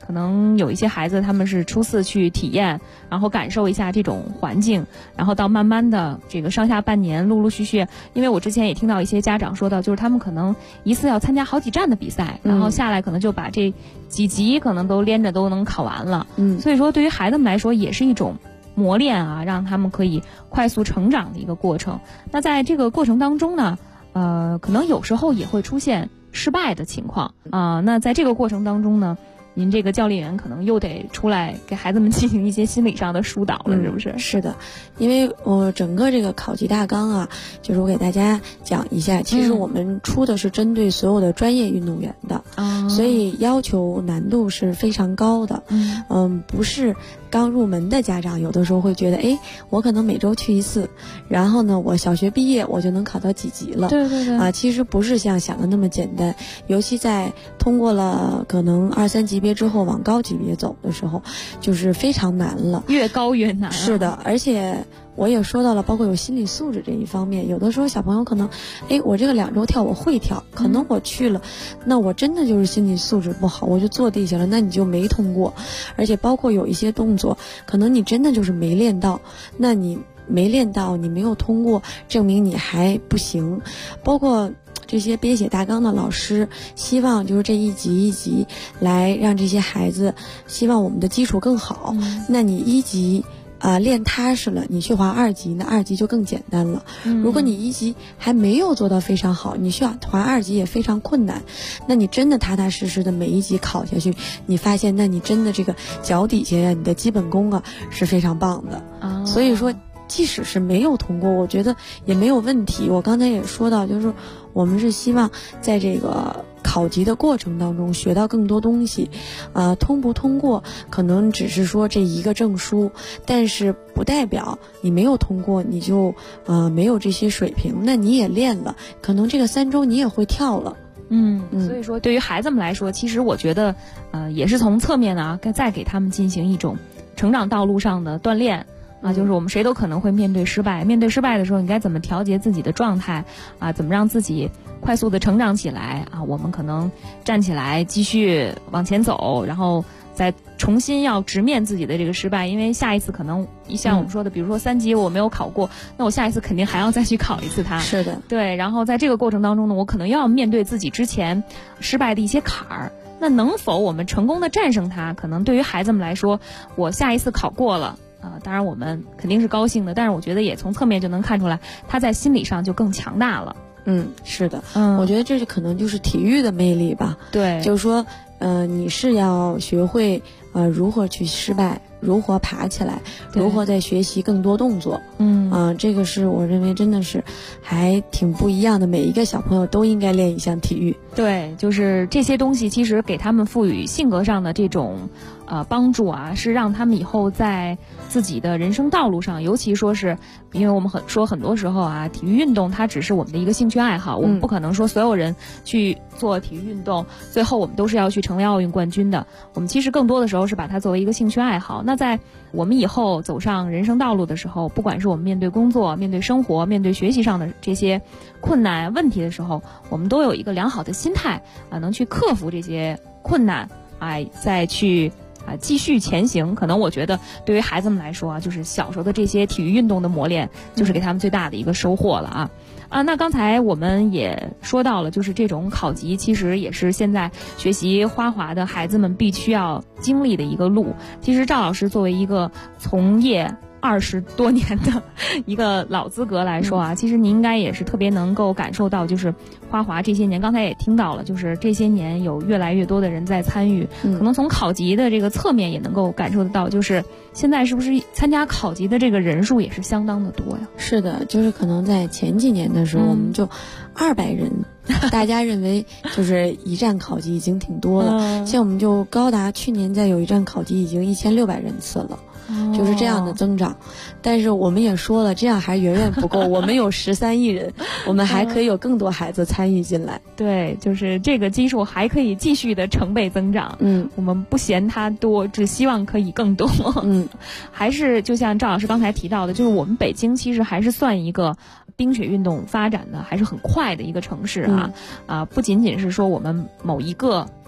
可能有一些孩子他们是初次去体验，然后感受一下这种环境，然后到慢慢的这个上下半年陆陆续续，因为我之前也听到一些家长说到，就是他们可能一次要参加好几站的比赛，然后下来可能就把这几级可能都连着都能考完了。所以说对于孩子们来说也是一种磨练啊，让他们可以快速成长的一个过程。那在这个过程当中呢，可能有时候也会出现失败的情况啊。那在这个过程当中呢，您这个教练员可能又得出来给孩子们进行一些心理上的疏导了，是不是？ 是的，因为我整个这个考级大纲啊，就是我给大家讲一下，其实我们出的是针对所有的专业运动员的，所以要求难度是非常高的。不是刚入门的家长有的时候会觉得，我可能每周去一次，然后呢，我小学毕业我就能考到几级了。 对对对。 其实不是像想的那么简单，尤其在通过了可能2、3级别之后往高级别走的时候，就是非常难了， 越高越难。 是的，而且我也说到了，包括有心理素质这一方面，有的时候小朋友可能，我这个2周跳我会跳，可能我去了，那我真的就是心理素质不好，我就坐地下了，那你就没通过。而且包括有一些动作，可能你真的就是没练到，那你没练到，你没有通过，证明你还不行。包括这些编写大纲的老师，希望就是这一级一级来让这些孩子，希望我们的基础更好。那你1级练踏实了，你去滑2级，那2级就更简单了。如果你1级还没有做到非常好，你需要滑2级也非常困难，那你真的踏踏实实的每一级考下去，你发现那你真的这个脚底下呀，你的基本功啊是非常棒的。所以说即使是没有通过，我觉得也没有问题。我刚才也说到，就是我们是希望在这个考级的过程当中学到更多东西，通不通过可能只是说这一个证书，但是不代表你没有通过你就没有这些水平，那你也练了，可能这个3周你也会跳了。 所以说对于孩子们来说，其实我觉得也是从侧面呢再给他们进行一种成长道路上的锻炼。就是我们谁都可能会面对失败，面对失败的时候，你该怎么调节自己的状态怎么让自己快速的成长起来我们可能站起来继续往前走，然后再重新要直面自己的这个失败，因为下一次可能像我们说的，比如说3级我没有考过，那我下一次肯定还要再去考一次它。 是的， 对。然后在这个过程当中呢，我可能要面对自己之前失败的一些坎儿，那能否我们成功的战胜它，可能对于孩子们来说，我下一次考过了当然我们肯定是高兴的，但是我觉得也从侧面就能看出来，他在心理上就更强大了。 是的，我觉得这可能就是体育的魅力吧。 对， 就是说，你是要学会如何去失败，如何爬起来，如何在学习更多动作。这个是我认为真的是还挺不一样的，每一个小朋友都应该练一项体育。 对，就是这些东西其实给他们赋予性格上的这种帮助是让他们以后在自己的人生道路上，尤其说是因为我们很多时候体育运动它只是我们的一个兴趣爱好，我们不可能说所有人去做体育运动最后我们都是要去成为奥运冠军的，我们其实更多的时候是把它作为一个兴趣爱好。那在我们以后走上人生道路的时候，不管是我们面对工作、面对生活、面对学习上的这些困难问题的时候，我们都有一个良好的心态能去克服这些困难再去继续前行。可能我觉得对于孩子们来说就是小时候的这些体育运动的磨练，就是给他们最大的一个收获了那刚才我们也说到了，就是这种考级其实也是现在学习花滑的孩子们必须要经历的一个路。其实赵老师作为一个从业20多年的一个老资格来说其实您应该也是特别能够感受到，就是花滑这些年，刚才也听到了，就是这些年有越来越多的人在参与，可能从考级的这个侧面也能够感受得到，就是现在是不是参加考级的这个人数也是相当的多呀？ 是的，就是可能在前几年的时候，我们就200人，大家认为就是一站考级已经挺多了，像我们就高达去年在有一站考级已经1600人次了。就是这样的增长，但是我们也说了，这样还远远不够。我们有13亿人，我们还可以有更多孩子参与进来。 对，就是这个基数还可以继续的成倍增长。我们不嫌它多，只希望可以更多。还是就像赵老师刚才提到的，就是我们北京其实还是算一个冰雪运动发展的还是很快的一个城市不仅仅是说我们某一个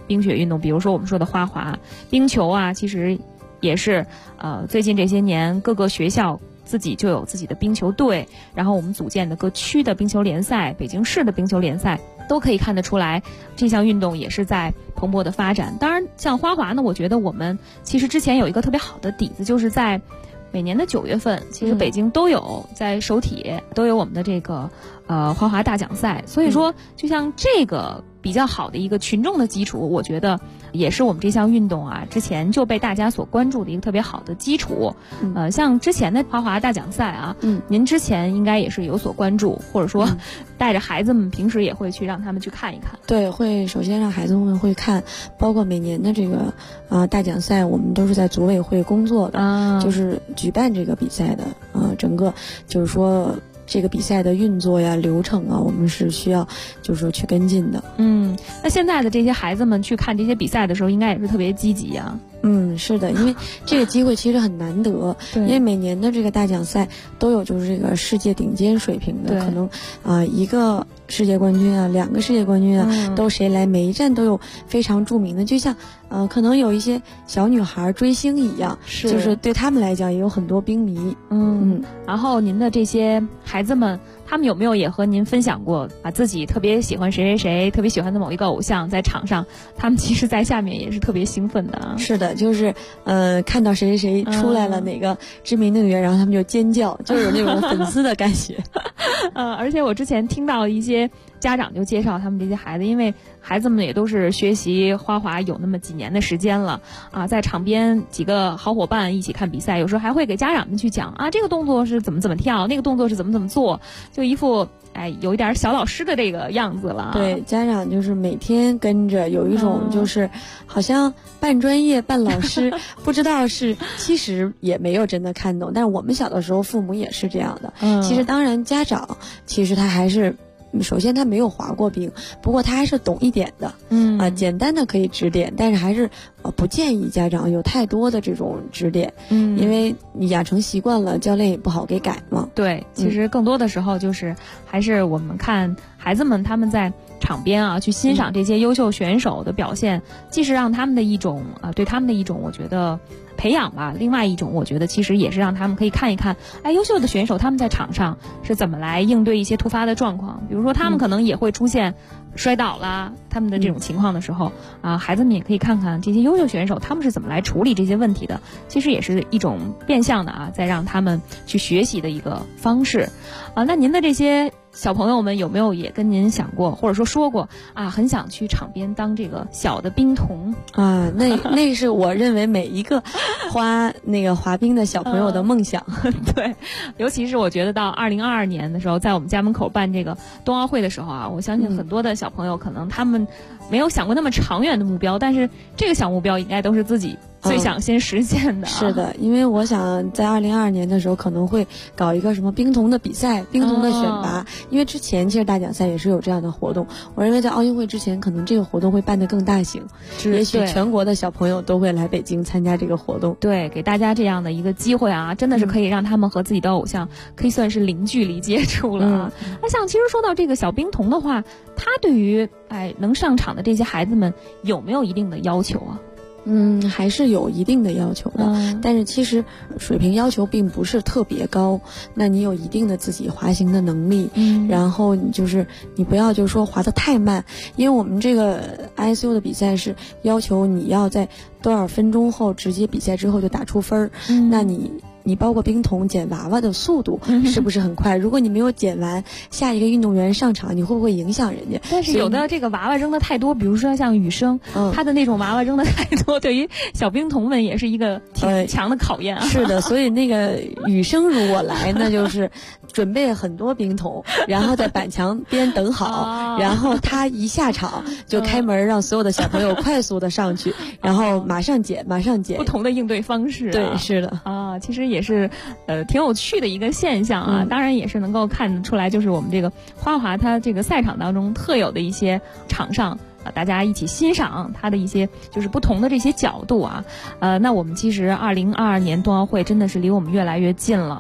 冰雪运动，比如说我们说的花滑、冰球啊，其实也是最近这些年各个学校自己就有自己的冰球队，然后我们组建的各区的冰球联赛、北京市的冰球联赛，都可以看得出来这项运动也是在蓬勃的发展。当然像花滑呢，我觉得我们其实之前有一个特别好的底子，就是在每年的9月份，其实北京都有在首体都有我们的这个花滑大奖赛，所以说就像这个比较好的一个群众的基础，我觉得也是我们这项运动啊之前就被大家所关注的一个特别好的基础。像之前的花滑大奖赛啊，您之前应该也是有所关注，或者说带着孩子们平时也会去让他们去看一看。 对，会首先让孩子们会看，包括每年的这个大奖赛，我们都是在组委会工作的，就是举办这个比赛的整个就是说这个比赛的运作呀、流程啊，我们是需要就是说去跟进的。 那现在的这些孩子们去看这些比赛的时候，应该也是特别积极啊。 是的，因为这个机会其实很难得，因为每年的这个大奖赛都有就是这个世界顶尖水平的，可能一个世界冠军啊，2个世界冠军啊，都谁来，每一站都有非常著名的，就像可能有一些小女孩追星一样，就是对他们来讲也有很多冰迷。 然后您的这些孩子们，他们有没有也和您分享过自己特别喜欢谁谁谁，特别喜欢的某一个偶像，在场上他们其实在下面也是特别兴奋的啊。 是的，就是看到谁谁谁出来了，哪个知名的演员，然后他们就尖叫，就是有那种粉丝的感觉。 而且我之前听到一些家长就介绍他们这些孩子，因为孩子们也都是学习花滑有那么几年的时间了啊，在场边几个好伙伴一起看比赛，有时候还会给家长们去讲这个动作是怎么跳，那个动作是怎么做，就一副有一点小老师的这个样子了。 对，家长就是每天跟着，有一种就是好像半专业半老师，不知道是其实也没有真的看懂，但是我们小的时候父母也是这样的。其实当然家长其实他还是首先他没有滑过冰，不过他还是懂一点的，简单的可以指点，但是还是不建议家长有太多的这种指点，因为你养成习惯了，教练也不好给改嘛。 对，其实更多的时候就是还是我们看孩子们他们在场边去欣赏这些优秀选手的表现，既是让他们的一种对他们的一种我觉得培养吧，另外一种我觉得其实也是让他们可以看一看优秀的选手他们在场上是怎么来应对一些突发的状况，比如说他们可能也会出现摔倒啦，他们的这种情况的时候孩子们也可以看看这些优秀选手他们是怎么来处理这些问题的，其实也是一种变相的再让他们去学习的一个方式那您的这些小朋友们有没有也跟您想过，或者说过很想去场边当这个小的冰童那是我认为每一个滑冰的小朋友的梦想对，尤其是我觉得到2022年的时候，在我们家门口办这个冬奥会的时候我相信很多的小朋友可能他们没有想过那么长远的目标，但是这个小目标应该都是自己最想先实现的是的，因为我想在2022年的时候可能会搞一个什么冰童的比赛，冰童的选拔因为之前其实大奖赛也是有这样的活动，我认为在奥运会之前可能这个活动会办得更大型，也许全国的小朋友都会来北京参加这个活动。 对，给大家这样的一个机会真的是可以让他们和自己的偶像可以算是零距离接触了那像其实说到这个小冰童的话，他对于能上场的这些孩子们有没有一定的要求还是有一定的要求的但是其实水平要求并不是特别高，那你有一定的自己滑行的能力然后你不要就是说滑得太慢，因为我们这个 ISU 的比赛是要求你要在多少分钟后直接比赛之后就打出分那你包括冰桶捡娃娃的速度是不是很快如果你没有捡完，下一个运动员上场你会不会影响人家？ 但是有的这个娃娃扔的太多，比如说像羽生他的那种娃娃扔的太多，对于小冰童们也是一个挺强的考验是的，所以那个羽生如果来那就是准备很多冰桶然后在板墙边等好然后他一下场就开门让所有的小朋友快速的上去然后马上捡不同的应对方式对，是的其实也是挺有趣的一个现象当然也是能够看得出来，就是我们这个花滑它这个赛场当中特有的一些场上大家一起欣赏它的一些就是不同的这些角度那我们其实2022年冬奥会真的是离我们越来越近了，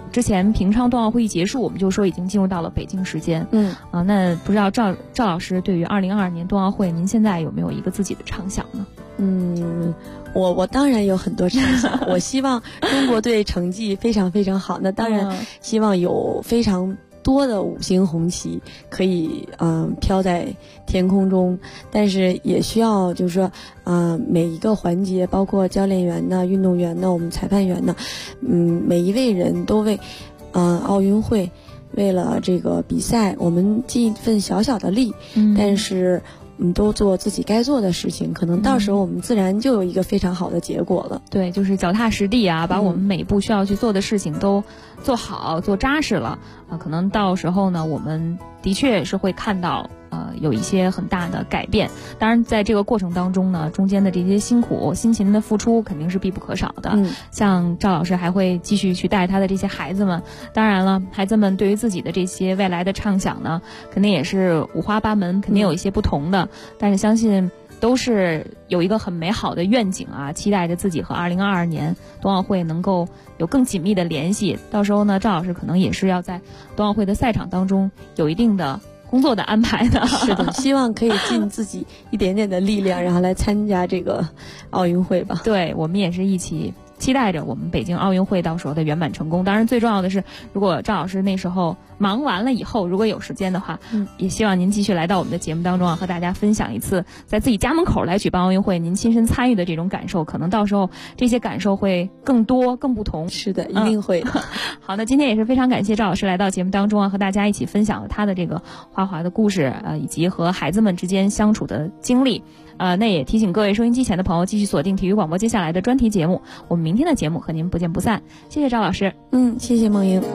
之前平昌冬奥会一结束，我们就说已经进入到了北京时间。那不知道赵老师对于2022年冬奥会，您现在有没有一个自己的畅想呢？ 我当然有很多畅想，我希望中国队成绩非常非常好，那当然希望有非常多的5星红旗可以飘在天空中，但是也需要就是说每一个环节，包括教练员呢、运动员呢、我们裁判员呢，每一位人都为奥运会为了这个比赛，我们尽一份小小的力，但是都做自己该做的事情，可能到时候我们自然就有一个非常好的结果了。 对，就是脚踏实地啊，把我们每一步需要去做的事情都做好、做扎实了可能到时候呢，我们的确是会看到有一些很大的改变。当然在这个过程当中呢，中间的这些辛苦辛勤的付出肯定是必不可少的。像赵老师还会继续去带他的这些孩子们，当然了，孩子们对于自己的这些未来的畅想呢，肯定也是五花八门，肯定有一些不同的，但是相信都是有一个很美好的愿景啊，期待着自己和2022年冬奥会能够有更紧密的联系。到时候呢，赵老师可能也是要在冬奥会的赛场当中有一定的工作的安排的。 是的，希望可以尽自己一点点的力量，然后来参加这个奥运会吧。 对，我们也是一起期待着我们北京奥运会到时候的圆满成功。当然最重要的是，如果赵老师那时候忙完了以后，如果有时间的话，也希望您继续来到我们的节目当中和大家分享一次在自己家门口来举办奥运会您亲身参与的这种感受，可能到时候这些感受会更多更不同。 是的，一定会的。 好，那今天也是非常感谢赵老师来到节目当中和大家一起分享了他的这个花滑的故事以及和孩子们之间相处的经历。那也提醒各位收音机前的朋友继续锁定体育广播接下来的专题节目，我们明天的节目和您不见不散。谢谢赵老师。 谢谢梦莹。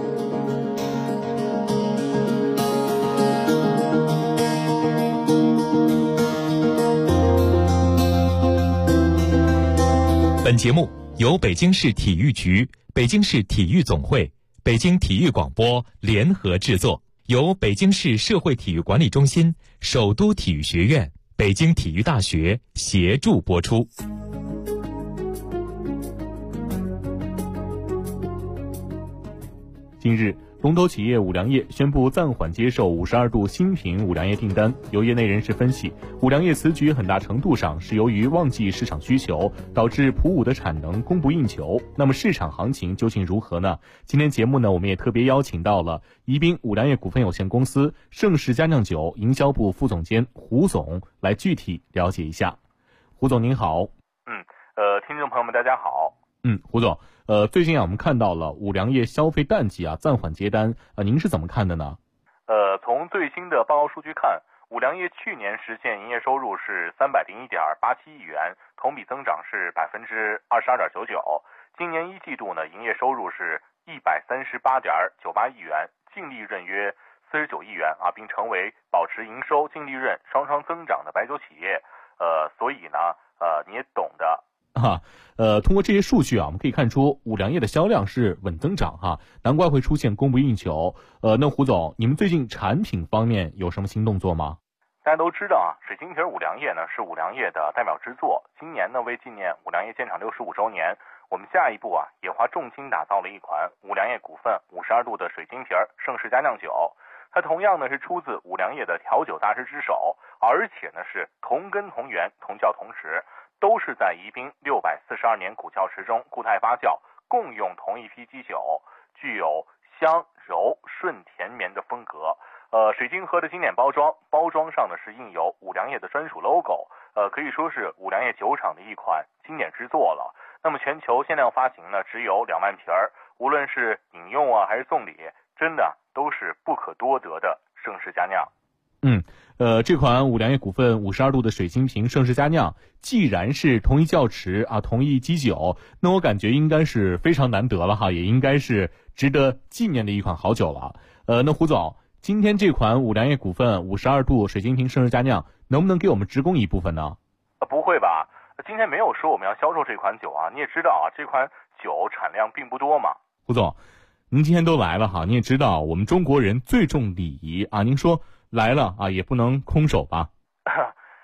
本节目由北京市体育局、北京市体育总会、北京体育广播联合制作，由北京市社会体育管理中心、首都体育学院、北京体育大学协助播出。 近日，龙头企业五粮液宣布暂缓接受52度新品五粮液订单。有业内人士分析，五粮液此举很大程度上是由于旺季市场需求，导致普五的产能供不应求。那么市场行情究竟如何呢？今天节目呢，我们也特别邀请到了宜宾五粮液股份有限公司盛世佳酿酒营销部副总监胡总来具体了解一下。胡总您好。 听众朋友们大家好。 胡总，最近我们看到了五粮液消费淡季暂缓接单，您是怎么看的呢？ 从最新的报告数据看，五粮液去年实现营业收入是301.87亿元，同比增长是22.99%。今年一季度呢，营业收入是138.98亿元，净利润约49亿元并成为保持营收、净利润双双增长的白酒企业。所以呢，你也懂的。 通过这些数据我们可以看出五粮液的销量是稳增长难怪会出现供不应求。那胡总，你们最近产品方面有什么新动作吗？ 大家都知道水晶瓶五粮液呢是五粮液的代表之作。今年呢，为纪念五粮液建厂65周年，我们下一步也花重金打造了一款五粮液股份52度的水晶瓶盛世佳酿酒。它同样呢是出自五粮液的调酒大师之手，而且呢是同根同源、同窖同时，都是在宜宾642年古窖池中固态发酵，共用同一批基酒，具有香柔顺甜绵的风格。水晶盒的经典包装上呢是印有五粮液的专属 logo， 可以说是五粮液酒厂的一款经典之作了。那么全球限量发行呢只有2万瓶，无论是饮用还是送礼，真的都是不可多得的盛世佳酿。 这款五粮液股份52度的水晶瓶盛世佳酿，既然是同一窖池同一基酒，那我感觉应该是非常难得了也应该是值得纪念的一款好酒了。那胡总，今天这款五粮液股份52度水晶瓶盛世佳酿能不能给我们直供一部分呢？ 不会吧，今天没有说我们要销售这款酒你也知道这款酒产量并不多嘛。 胡总，您今天都来了你也知道我们中国人最重礼仪您说来了也不能空手吧？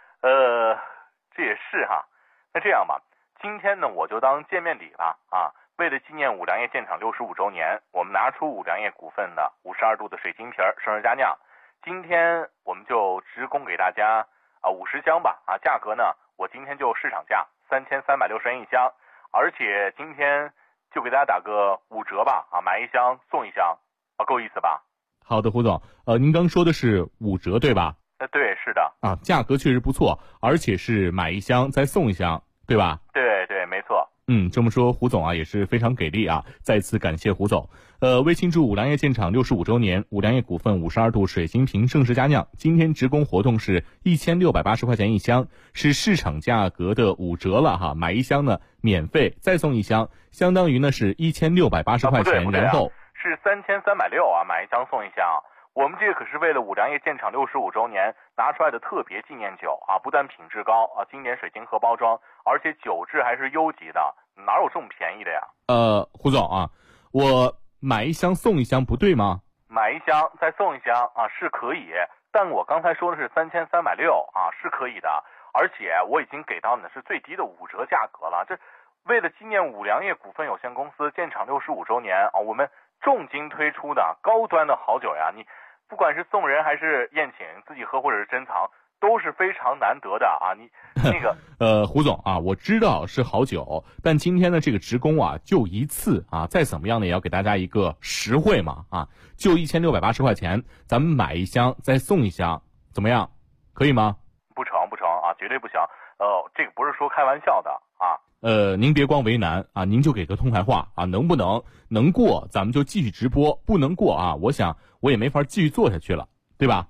这也是那这样吧，今天呢我就当见面礼了为了纪念五粮液建厂65周年，我们拿出五粮液股份的52度的水晶瓶生日佳酿，今天我们就直供给大家50箱吧，价格呢我今天就市场价3360元一箱，而且今天就给大家打个5折吧，买1箱送1箱，够意思吧？ 好的，胡总，您刚说的是5折对吧？ 对，是的。 价格确实不错，而且是买1箱再送1箱，对吧？ 对对，没错。 这么说胡总也是非常给力再次感谢胡总。为庆祝五粮液建厂65周年，五粮液股份52度水晶瓶盛世佳酿今天直供活动是1680块钱一箱，是市场价格的5折了买1箱呢免费再送1箱，相当于呢是1680块钱，然后是3360买1箱送1箱。我们这个可是为了五粮液建厂65周年拿出来的特别纪念酒不但品质高经典水晶盒包装，而且酒质还是优级的，哪有这么便宜的呀？ 胡总我买1箱送1箱不对吗？ 买1箱再送1箱是可以，但我刚才说的是3360是可以的，而且我已经给到你的是最低的5折价格了。这为了纪念五粮液股份有限公司建厂65周年我们重金推出的高端的好酒呀，你不管是送人还是宴请，自己喝或者是珍藏，都是非常难得的你那个胡总我知道是好酒，但今天的这个直供就一次再怎么样呢也要给大家一个实惠嘛就1680块钱，咱们买1箱再送1箱，怎么样？可以吗？ 不成绝对不行。这个不是说开玩笑的您别光为难您就给个痛快话能不能能过咱们就继续直播，不能过我想我也没法继续做下去了，对吧？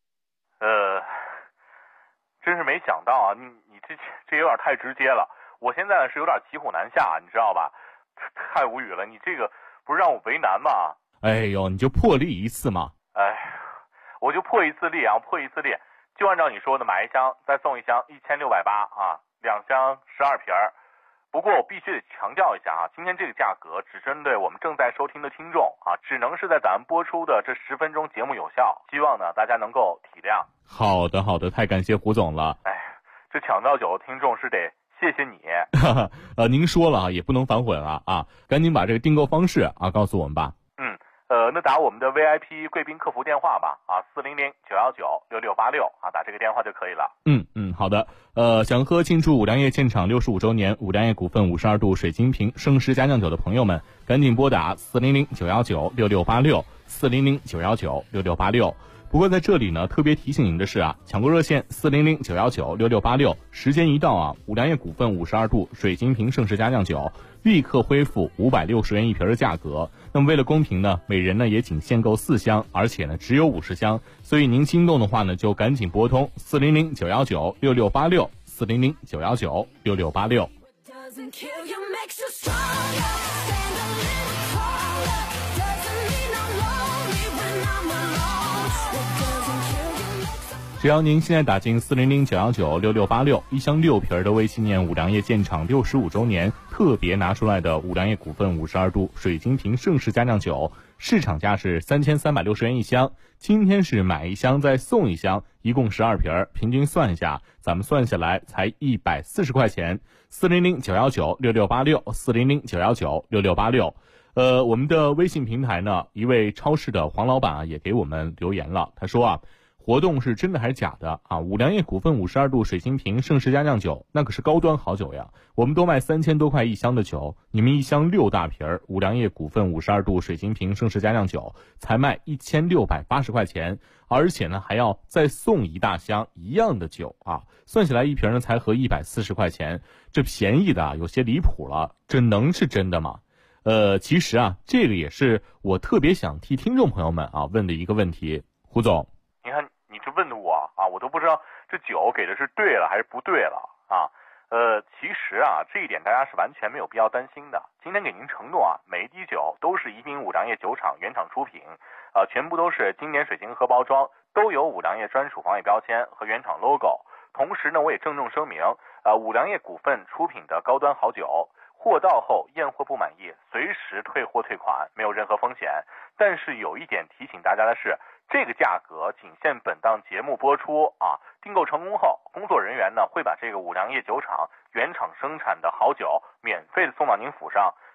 真是没想到你这有点太直接了，我现在是有点骑虎难下，你知道吧？太无语了，你这个不是让我为难吗？ 哎呦，你就破例一次嘛。 我就破一次例破一次例，就按照你说的买1箱再送1箱1680，2箱12瓶。不过我必须得强调一下今天这个价格只针对我们正在收听的听众只能是在咱们播出的这10分钟节目有效，希望呢大家能够体谅。 好的，太感谢胡总了。 这抢到酒的听众是得谢谢你。 您说了也不能反悔了赶紧把这个订购方式告诉我们吧。 那打我们的 VIP 贵宾客服电话吧400-919-6686打这个电话就可以了。 好的。想喝庆祝五粮液建厂65周年五粮液股份52度水晶瓶盛世佳酿酒的朋友们，赶紧拨打400-919-6686 400-919-6686。不过在这里呢，特别提醒您的是抢购热线400-919-6686，时间一到五粮液股份52度水晶瓶盛世佳酿酒立刻恢复560元一瓶的价格。那么为了公平呢，每人呢也仅限购4箱，而且呢只有50箱，所以您心动的话呢，就赶紧拨通400-919-6686 400-919-6686。只要您现在打进400-919-6686，一箱6瓶的为纪念五粮液建厂65周年特别拿出来的五粮液股份52度水晶瓶盛世佳酿酒，市场价是3360元一箱，今天是买1箱再送1箱，一共12瓶，平均算一下，咱们算下来才140块钱。400-919-6686 400-919-6686。我们的微信平台呢，一位超市的黄老板也给我们留言了，他说活动是真的还是假的五粮液股份52度水晶瓶盛世佳酿酒那可是高端好酒呀，我们都卖3000多块一箱的酒，你们一箱6大瓶五粮液股份52度水晶瓶盛世佳酿酒才卖1680块钱，而且呢还要再送1大箱一样的酒算起来一瓶呢才合140块钱，这便宜的有些离谱了，这能是真的吗？其实这个也是我特别想替听众朋友们问的一个问题。胡总， 你看你这问的我我都不知道这酒给的是对了还是不对了其实这一点大家是完全没有必要担心的。今天给您承诺每一滴酒都是宜宾五粮液酒厂原厂出品全部都是经典水晶盒包装，都有五粮液专属防伪标签和原厂 logo。同时呢，我也郑重声明五粮液股份出品的高端好酒，货到后验货不满意随时退货退款，没有任何风险。但是有一点提醒大家的是，这个价格仅限本档节目播出订购成功后，工作人员呢会把这个五粮液酒厂原厂生产的好酒免费的送到您府上。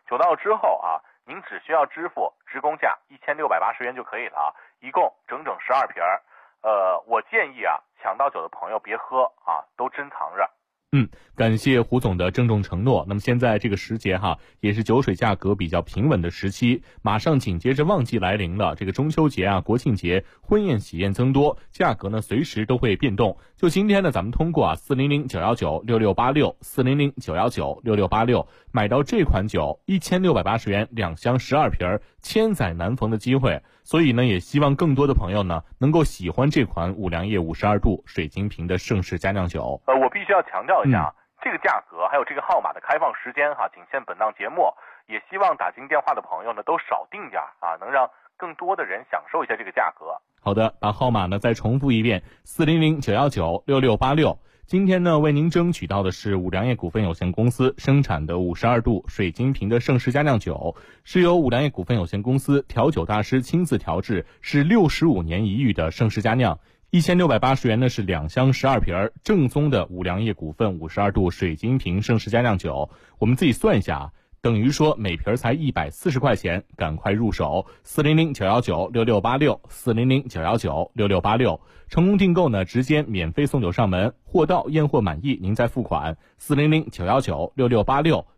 9到之后啊，您只需要支付职工价1680元就可以了啊，一共整整12瓶。我建议啊，抢到酒的朋友别喝啊，都珍藏着。 感谢胡总的郑重承诺。那么现在这个时节也是酒水价格比较平稳的时期，马上紧接着旺季来临了。这个中秋节国庆节，婚宴喜宴增多，价格呢随时都会变动。就今天呢，咱们通过400-919-6686 400-919-6686买到这款酒1680元2箱12瓶，千载难逢的机会。所以呢，也希望更多的朋友呢能够喜欢这款五粮液52度水晶瓶的盛世佳酿酒。 我必须要强调一下，这个价格还有这个号码的开放时间仅限本档节目，也希望打进电话的朋友呢都少订点能让更多的人享受一下这个价格。 好的，把号码呢再重复一遍，400-919-6686。今天呢，为您争取到的是五粮液股份有限公司生产的52度水晶瓶的盛世佳酿酒，是由五粮液股份有限公司调酒大师亲自调制，是65年一遇的盛世佳酿。1680元呢是2箱12瓶，正宗的五粮液股份52度水晶瓶盛世佳酿酒。我们自己算一下等于说每瓶才140块钱，赶快入手。400-919-6686 400-919-6686，成功订购呢直接免费送酒上门，货到验货满意您再付款。400-919-6686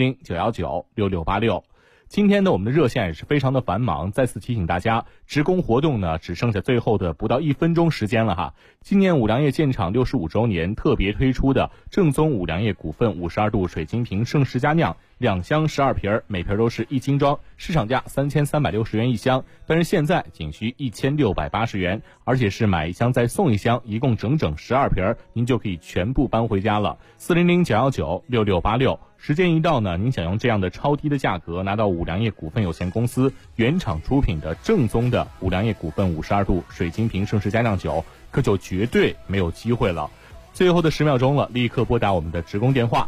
400-919-6686。今天呢，我们的热线也是非常的繁忙，再次提醒大家，职工活动呢只剩下最后的不到1分钟时间了今年五粮液建厂65周年特别推出的正宗五粮液股份52度水晶瓶盛世佳酿2箱12瓶，每瓶都是1斤装，市场价3360元一箱，但是现在仅需1680元，而且是买一箱再送一箱，一共整整12瓶，您就可以全部搬回家了。400-919-6686。时间一到呢，您想用这样的超低的价格拿到五粮液股份有限公司原厂出品的正宗的五粮液股份52度水晶瓶盛世佳酿酒，可就绝对没有机会了。最后的10秒钟了，立刻拨打我们的职工电话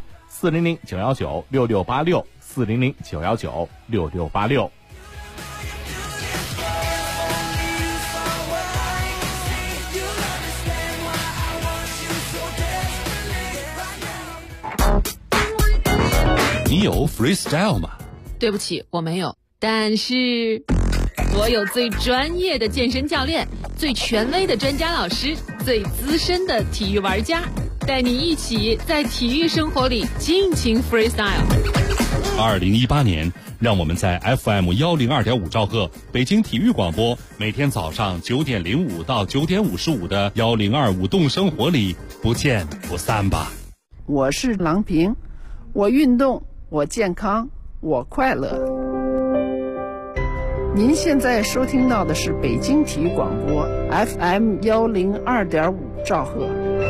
400-919-6686 400-919-6686。 你有 freestyle 吗？ 对不起，我没有。但是我有最专业的健身教练，最权威的专家老师，最资深的体育玩家，带你一起在体育生活里尽情 freestyle。 2018年，让我们在 FM 102.5兆赫北京体育广播，每天早上9点05到9点55的1025动生活里不见不散吧。 我是郎平，我运动，我健康，我快乐。您现在收听到的是北京体育广播 FM 102.5兆赫。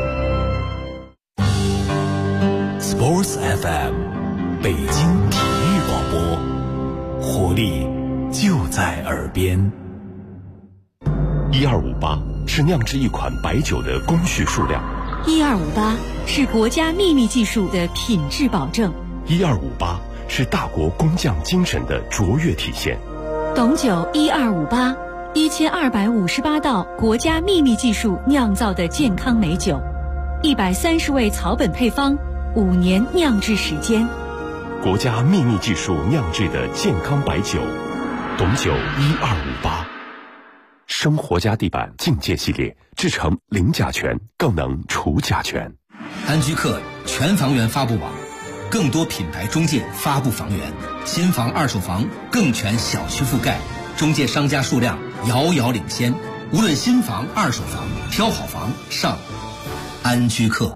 Sports FM， 北京体育广播，活力就在耳边。1258是酿制一款白酒的工序数量 ，1258是国家秘密技术的品质保证 ，1258是大国工匠精神的卓越体现。 董酒1258 1258道国家秘密技术酿造的健康美酒，130味草本配方，5年酿制时间， 国家秘密技术酿制的健康白酒，董酒1258。生活家地板境界系列制成零甲醛，更能除甲醛。 安居客全房源发布网，更多品牌中介发布房源，新房二手房更全小区覆盖，中介商家数量遥遥领先。无论新房二手房，挑好房上安居客。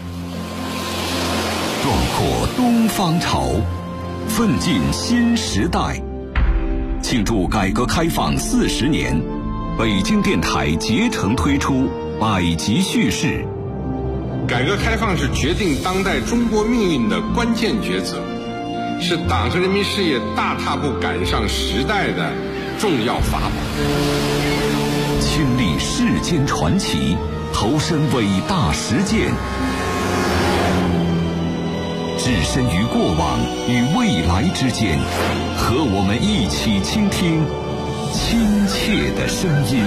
壮阔东方潮，奋进新时代。庆祝改革开放40年，北京电台竭诚推出百集叙事。 改革开放是决定当代中国命运的关键抉择，是党和人民事业大踏步赶上时代的重要法宝。 亲历世间传奇，投身伟大实践，置身于过往与未来之间，和我们一起倾听亲切的声音。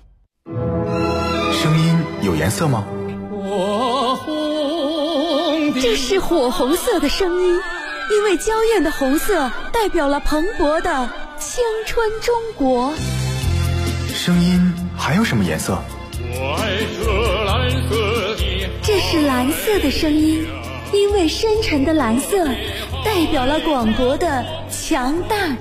声音有颜色吗？ 我红的这是火红色的声音，因为娇艳的红色代表了蓬勃的青春中国。 声音还有什么颜色？ 我爱这蓝色的。 这是蓝色的声音，因为深沉的蓝色代表了广博的强大